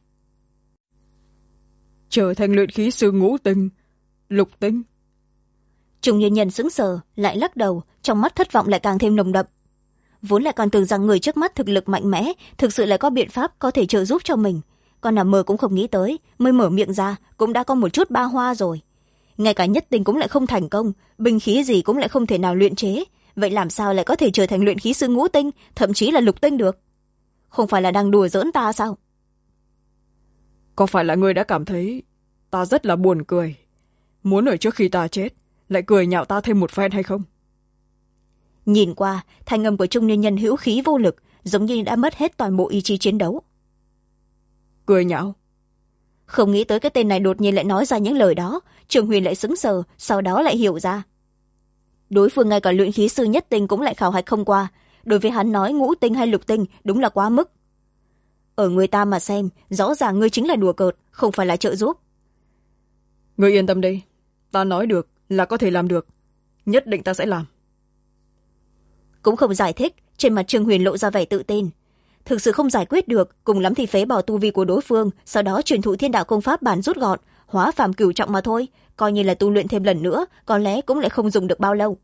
Trở thành luyện khí sư ngũ tinh, lục tinh. Trung niên nhân sững sờ lại lắc đầu, trong mắt thất vọng lại càng thêm nồng đậm. Vốn lại còn tưởng rằng người trước mắt thực lực mạnh mẽ, thực sự lại có biện pháp có thể trợ giúp cho mình, còn nằm mơ cũng không nghĩ tới, mới mở miệng ra cũng đã có một chút ba hoa rồi. Ngay cả nhất tinh cũng lại không thành công, binh khí gì cũng lại không thể nào luyện chế, vậy làm sao lại có thể trở thành luyện khí sư ngũ tinh, thậm chí là lục tinh được? Không phải là đang đùa giỡn ta sao? Có phải là ngươi đã cảm thấy ta rất là buồn cười, muốn ở trước khi ta chết lại cười nhạo ta thêm một phen hay không? Nhìn qua thanh âm của trung niên nhân hữu khí vô lực, giống như đã mất hết toàn bộ ý chí chiến đấu. Cười nhạo? Không nghĩ tới cái tên này đột nhiên lại nói ra những lời đó, Trường Huyền lại sững sờ, sau đó lại hiểu ra. Đối phương ngay cả luyện khí sư nhất tinh cũng lại khảo hạch không qua, đối với hắn nói ngũ tinh hay lục tinh đúng là quá mức. Ở người ta mà xem, rõ ràng ngươi chính là đùa cợt, không phải là trợ giúp. Ngươi yên tâm đi, ta nói được là có thể làm được, nhất định ta sẽ làm. Cũng không giải thích, trên mặt Trương Huyền lộ ra vẻ tự tin. Thực sự không giải quyết được, cùng lắm thì phế bỏ tu vi của đối phương, sau đó truyền thụ thiên đạo công pháp bản rút gọn, hóa phàm cửu trọng mà thôi, coi như là tu luyện thêm lần nữa, có lẽ cũng lại không dùng được bao lâu.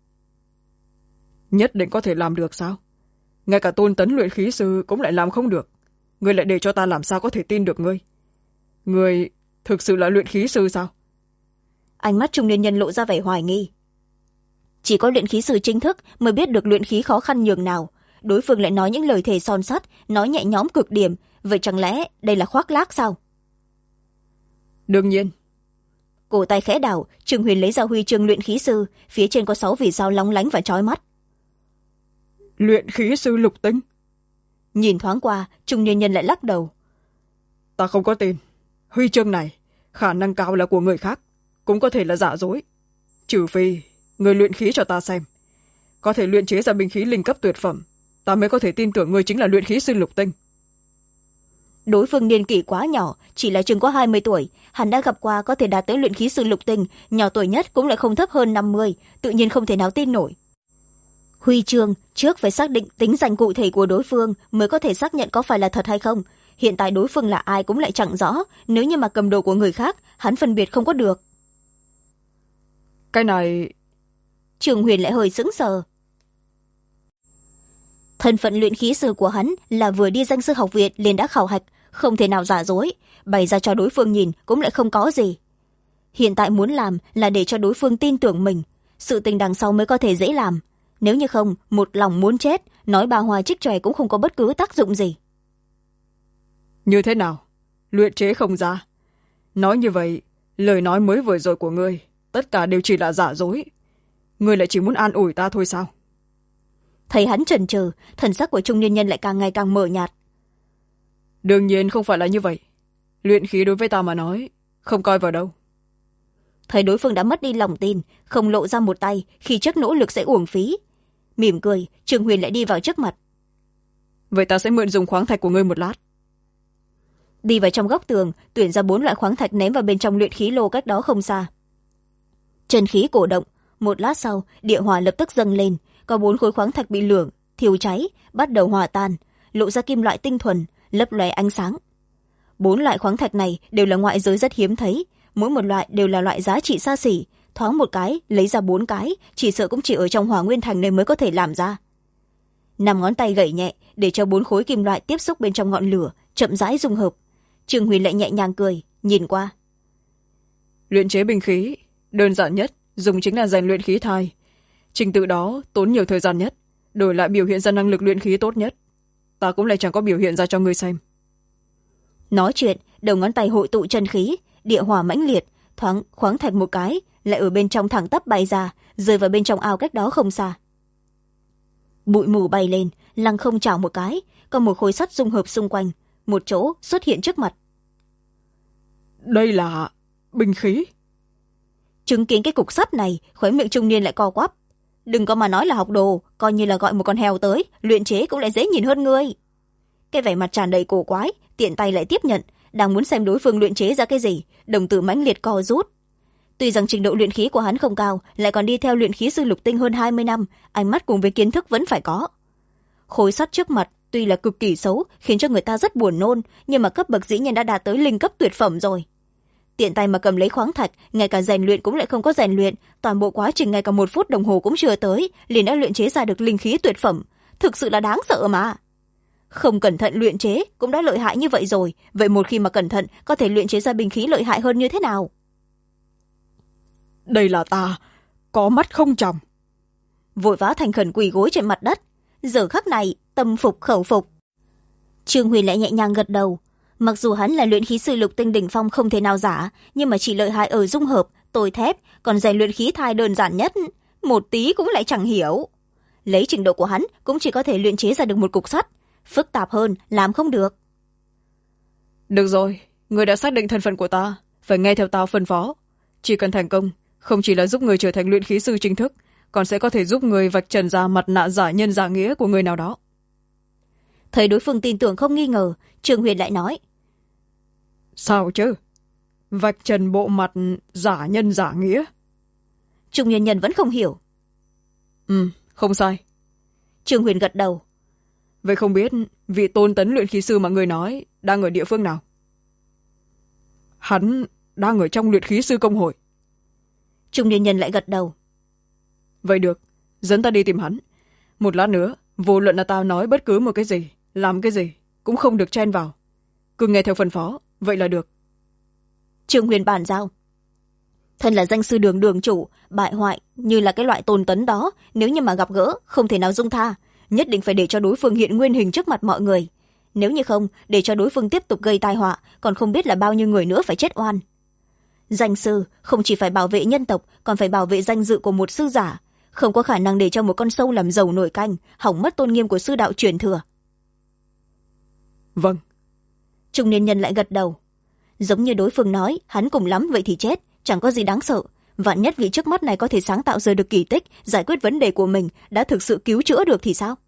Nhất định có thể làm được sao? Ngay cả Tôn Tấn luyện khí sư cũng lại làm không được, ngươi lại để cho ta làm sao có thể tin được ngươi? Ngươi thực sự là luyện khí sư sao? Ánh mắt trung niên nhân lộ ra vẻ hoài nghi. Chỉ có luyện khí sư chính thức mới biết được luyện khí khó khăn nhường nào, đối phương lại nói những lời thề son sắt, nói nhẹ nhõm cực điểm, vậy chẳng lẽ đây là khoác lác sao? Đương nhiên. Cổ tay khẽ đảo, Trương Huyền lấy ra huy chương luyện khí sư, phía trên có 6 vì sao lóng lánh và chói mắt. Luyện khí sư lục tinh? Nhìn thoáng qua, trung niên nhân lại lắc đầu. Ta không có tin. Huy chương này khả năng cao là của người khác, cũng có thể là giả dối, trừ phi người luyện khí cho ta xem, có thể luyện chế ra binh khí linh cấp tuyệt phẩm, ta mới có thể tin tưởng ngươi chính là luyện khí sư lục tinh. Đối phương niên kỷ quá nhỏ, chỉ là chừng có 20 tuổi, hắn đã gặp qua có thể đạt tới luyện khí sư lục tinh, nhỏ tuổi nhất cũng lại không thấp hơn 50, tự nhiên không thể nào tin nổi. Huy chương trước phải xác định tính danh cụ thể của đối phương mới có thể xác nhận có phải là thật hay không. Hiện tại đối phương là ai cũng lại chẳng rõ, nếu như mà cầm đồ của người khác, hắn phân biệt không có được. Cái này... Trường Huyền lại hơi sững sờ. Thân phận luyện khí sư của hắn là vừa đi danh sư học viện liền đã khảo hạch, không thể nào giả dối, bày ra cho đối phương nhìn cũng lại không có gì. Hiện tại muốn làm là để cho đối phương tin tưởng mình, sự tình đằng sau mới có thể dễ làm. Nếu như không, một lòng muốn chết, nói ba hoa trích tròe cũng không có bất cứ tác dụng gì. Như thế nào? Luyện chế không ra? Nói như vậy, lời nói mới vừa rồi của ngươi, tất cả đều chỉ là giả dối. Ngươi lại chỉ muốn an ủi ta thôi sao? Thấy hắn chần chừ, thần sắc của trung niên nhân lại càng ngày càng mờ nhạt. Đương nhiên không phải là như vậy. Luyện khí đối với ta mà nói, không coi vào đâu. Thấy đối phương đã mất đi lòng tin, không lộ ra một tay, khi trước nỗ lực sẽ uổng phí. Mỉm cười, Trương Huyền lại đi vào trước mặt. Vậy ta sẽ mượn dùng khoáng thạch của ngươi một lát. Đi vào trong góc tường, tuyển ra 4 loại khoáng thạch ném vào bên trong luyện khí lô cách đó không xa. Chân khí cổ động, một lát sau, địa hỏa lập tức dâng lên, có 4 khối khoáng thạch bị lửa thiêu cháy, bắt đầu hòa tan, lộ ra kim loại tinh thuần, lấp lóe ánh sáng. 4 loại khoáng thạch này đều là ngoại giới rất hiếm thấy, mỗi một loại đều là loại giá trị xa xỉ, thoáng một cái lấy ra 4 cái, chỉ sợ cũng chỉ ở trong Hỏa Nguyên Thành này mới có thể làm ra. 5 ngón tay gẩy nhẹ để cho 4 khối kim loại tiếp xúc bên trong ngọn lửa, chậm rãi dung hợp. Trương Huyền lại nhẹ nhàng cười, nhìn qua. Luyện chế binh khí, đơn giản nhất, dùng chính là rèn luyện khí thai. Trình tự đó tốn nhiều thời gian nhất, đổi lại biểu hiện ra năng lực luyện khí tốt nhất. Ta cũng lại chẳng có biểu hiện ra cho ngươi xem. Nói chuyện, đầu ngón tay hội tụ chân khí, địa hỏa mãnh liệt, thoáng khoáng thạch một cái, lại ở bên trong thẳng tắp bay ra, rơi vào bên trong ao cách đó không xa. Bụi mù bay lên, lăng không chảo một cái, còn một khối sắt dung hợp xung quanh, một chỗ xuất hiện trước mặt. Đây là binh khí. Chứng kiến cái cục sắt này, khóe miệng trung niên lại co quắp. Đừng có mà nói là học đồ, coi như là gọi một con heo tới, luyện chế cũng lại dễ nhìn hơn ngươi. Cái vẻ mặt tràn đầy cổ quái, tiện tay lại tiếp nhận, đang muốn xem đối phương luyện chế ra cái gì, đồng tử mãnh liệt co rút. Tuy rằng trình độ luyện khí của hắn không cao, lại còn đi theo luyện khí sư lục tinh hơn 20 năm, ánh mắt cùng với kiến thức vẫn phải có. Khối sắt trước mặt tuy là cực kỳ xấu, khiến cho người ta rất buồn nôn, nhưng mà cấp bậc dĩ nhiên đã đạt tới linh cấp tuyệt phẩm rồi. Tiện tay mà cầm lấy khoáng thạch, ngay cả rèn luyện cũng lại không có rèn luyện, toàn bộ quá trình ngay cả 1 phút đồng hồ cũng chưa tới, liền đã luyện chế ra được linh khí tuyệt phẩm, thực sự là đáng sợ mà. Không cẩn thận luyện chế cũng đã lợi hại như vậy rồi, vậy một khi mà cẩn thận có thể luyện chế ra binh khí lợi hại hơn như thế nào? Đây là ta, có mắt không tròng. Vội vã thành khẩn quỳ gối trên mặt đất, giờ khắc này tâm phục khẩu phục. Trương Huyền lại nhẹ nhàng gật đầu. Mặc dù hắn là luyện khí sư lục tinh đỉnh phong không thể nào giả, nhưng mà chỉ lợi hại ở dung hợp, tồi thép, còn rèn luyện khí thai đơn giản nhất, một tí cũng lại chẳng hiểu. Lấy trình độ của hắn cũng chỉ có thể luyện chế ra được một cục sắt, phức tạp hơn làm không được. Được rồi, người đã xác định thân phận của ta, phải nghe theo tao phân phó. Chỉ cần thành công, không chỉ là giúp người trở thành luyện khí sư chính thức, còn sẽ có thể giúp người vạch trần ra mặt nạ giả nhân giả nghĩa của người nào đó. Thấy đối phương tin tưởng không nghi ngờ, Trương Huyền lại nói. Sao chứ? Vạch trần bộ mặt giả nhân giả nghĩa? Trung nhân nhân vẫn không hiểu. Không sai. Trương Huyền gật đầu. Vậy không biết vị tôn tấn luyện khí sư mà người nói đang ở địa phương nào? Hắn đang ở trong luyện khí sư công hội. Trung nhân nhân lại gật đầu. Vậy được, dẫn ta đi tìm hắn. Một lát nữa, vô luận là tao nói bất cứ một cái gì, làm cái gì, cũng không được chen vào. Cứ nghe theo phân phó, vậy là được. Trương Huyền bàn giao. Thân là danh sư đường chủ, bại hoại như là cái loại tôn tấn đó, nếu như mà gặp gỡ, không thể nào dung tha. Nhất định phải để cho đối phương hiện nguyên hình trước mặt mọi người. Nếu như không, để cho đối phương tiếp tục gây tai họa, còn không biết là bao nhiêu người nữa phải chết oan. Danh sư không chỉ phải bảo vệ nhân tộc, còn phải bảo vệ danh dự của một sư giả. Không có khả năng để cho một con sâu làm dầu nổi canh, hỏng mất tôn nghiêm của sư đạo truyền thừa. Vâng. Trung niên nhân lại gật đầu. Giống như đối phương nói, hắn cùng lắm vậy thì chết, chẳng có gì đáng sợ. Vạn nhất vị trước mắt này có thể sáng tạo ra được kỳ tích, giải quyết vấn đề của mình, đã thực sự cứu chữa được thì sao?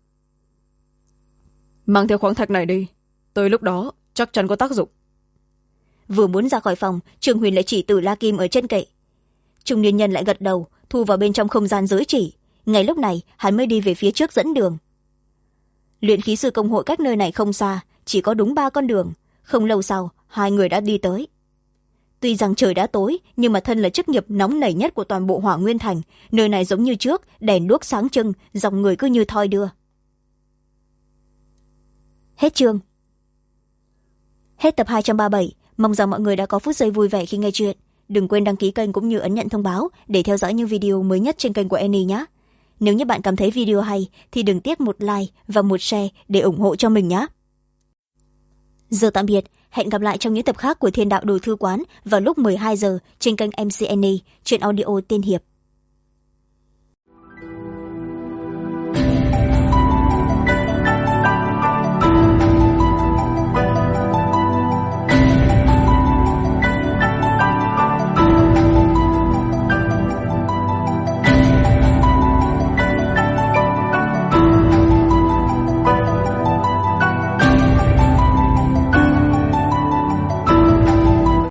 Mang theo khoáng thạch này đi, tới lúc đó chắc chắn có tác dụng. Vừa muốn ra khỏi phòng, Trương Huyền lại chỉ từ la kim ở trên kệ. Trung niên nhân lại gật đầu, thu vào bên trong không gian giới chỉ. Ngay lúc này hắn mới đi về phía trước dẫn đường. Luyện khí sư công hội cách nơi này không xa, chỉ có đúng 3 con đường. Không lâu sau, 2 người đã đi tới. Tuy rằng trời đã tối, nhưng mà thân là chức nghiệp nóng nảy nhất của toàn bộ Hỏa Nguyên Thành, nơi này giống như trước, đèn đuốc sáng trưng, dòng người cứ như thoi đưa. Hết chương. Hết tập 237. Mong rằng mọi người đã có phút giây vui vẻ khi nghe chuyện. Đừng quên đăng ký kênh cũng như ấn nhận thông báo để theo dõi những video mới nhất trên kênh của Annie nhé. Nếu như bạn cảm thấy video hay thì đừng tiếc một like và một share để ủng hộ cho mình nhé. Giờ tạm biệt, hẹn gặp lại trong những tập khác của Thiên Đạo Đồ Thư Quán vào lúc 12 giờ trên kênh MC Annie, truyện audio tiên hiệp.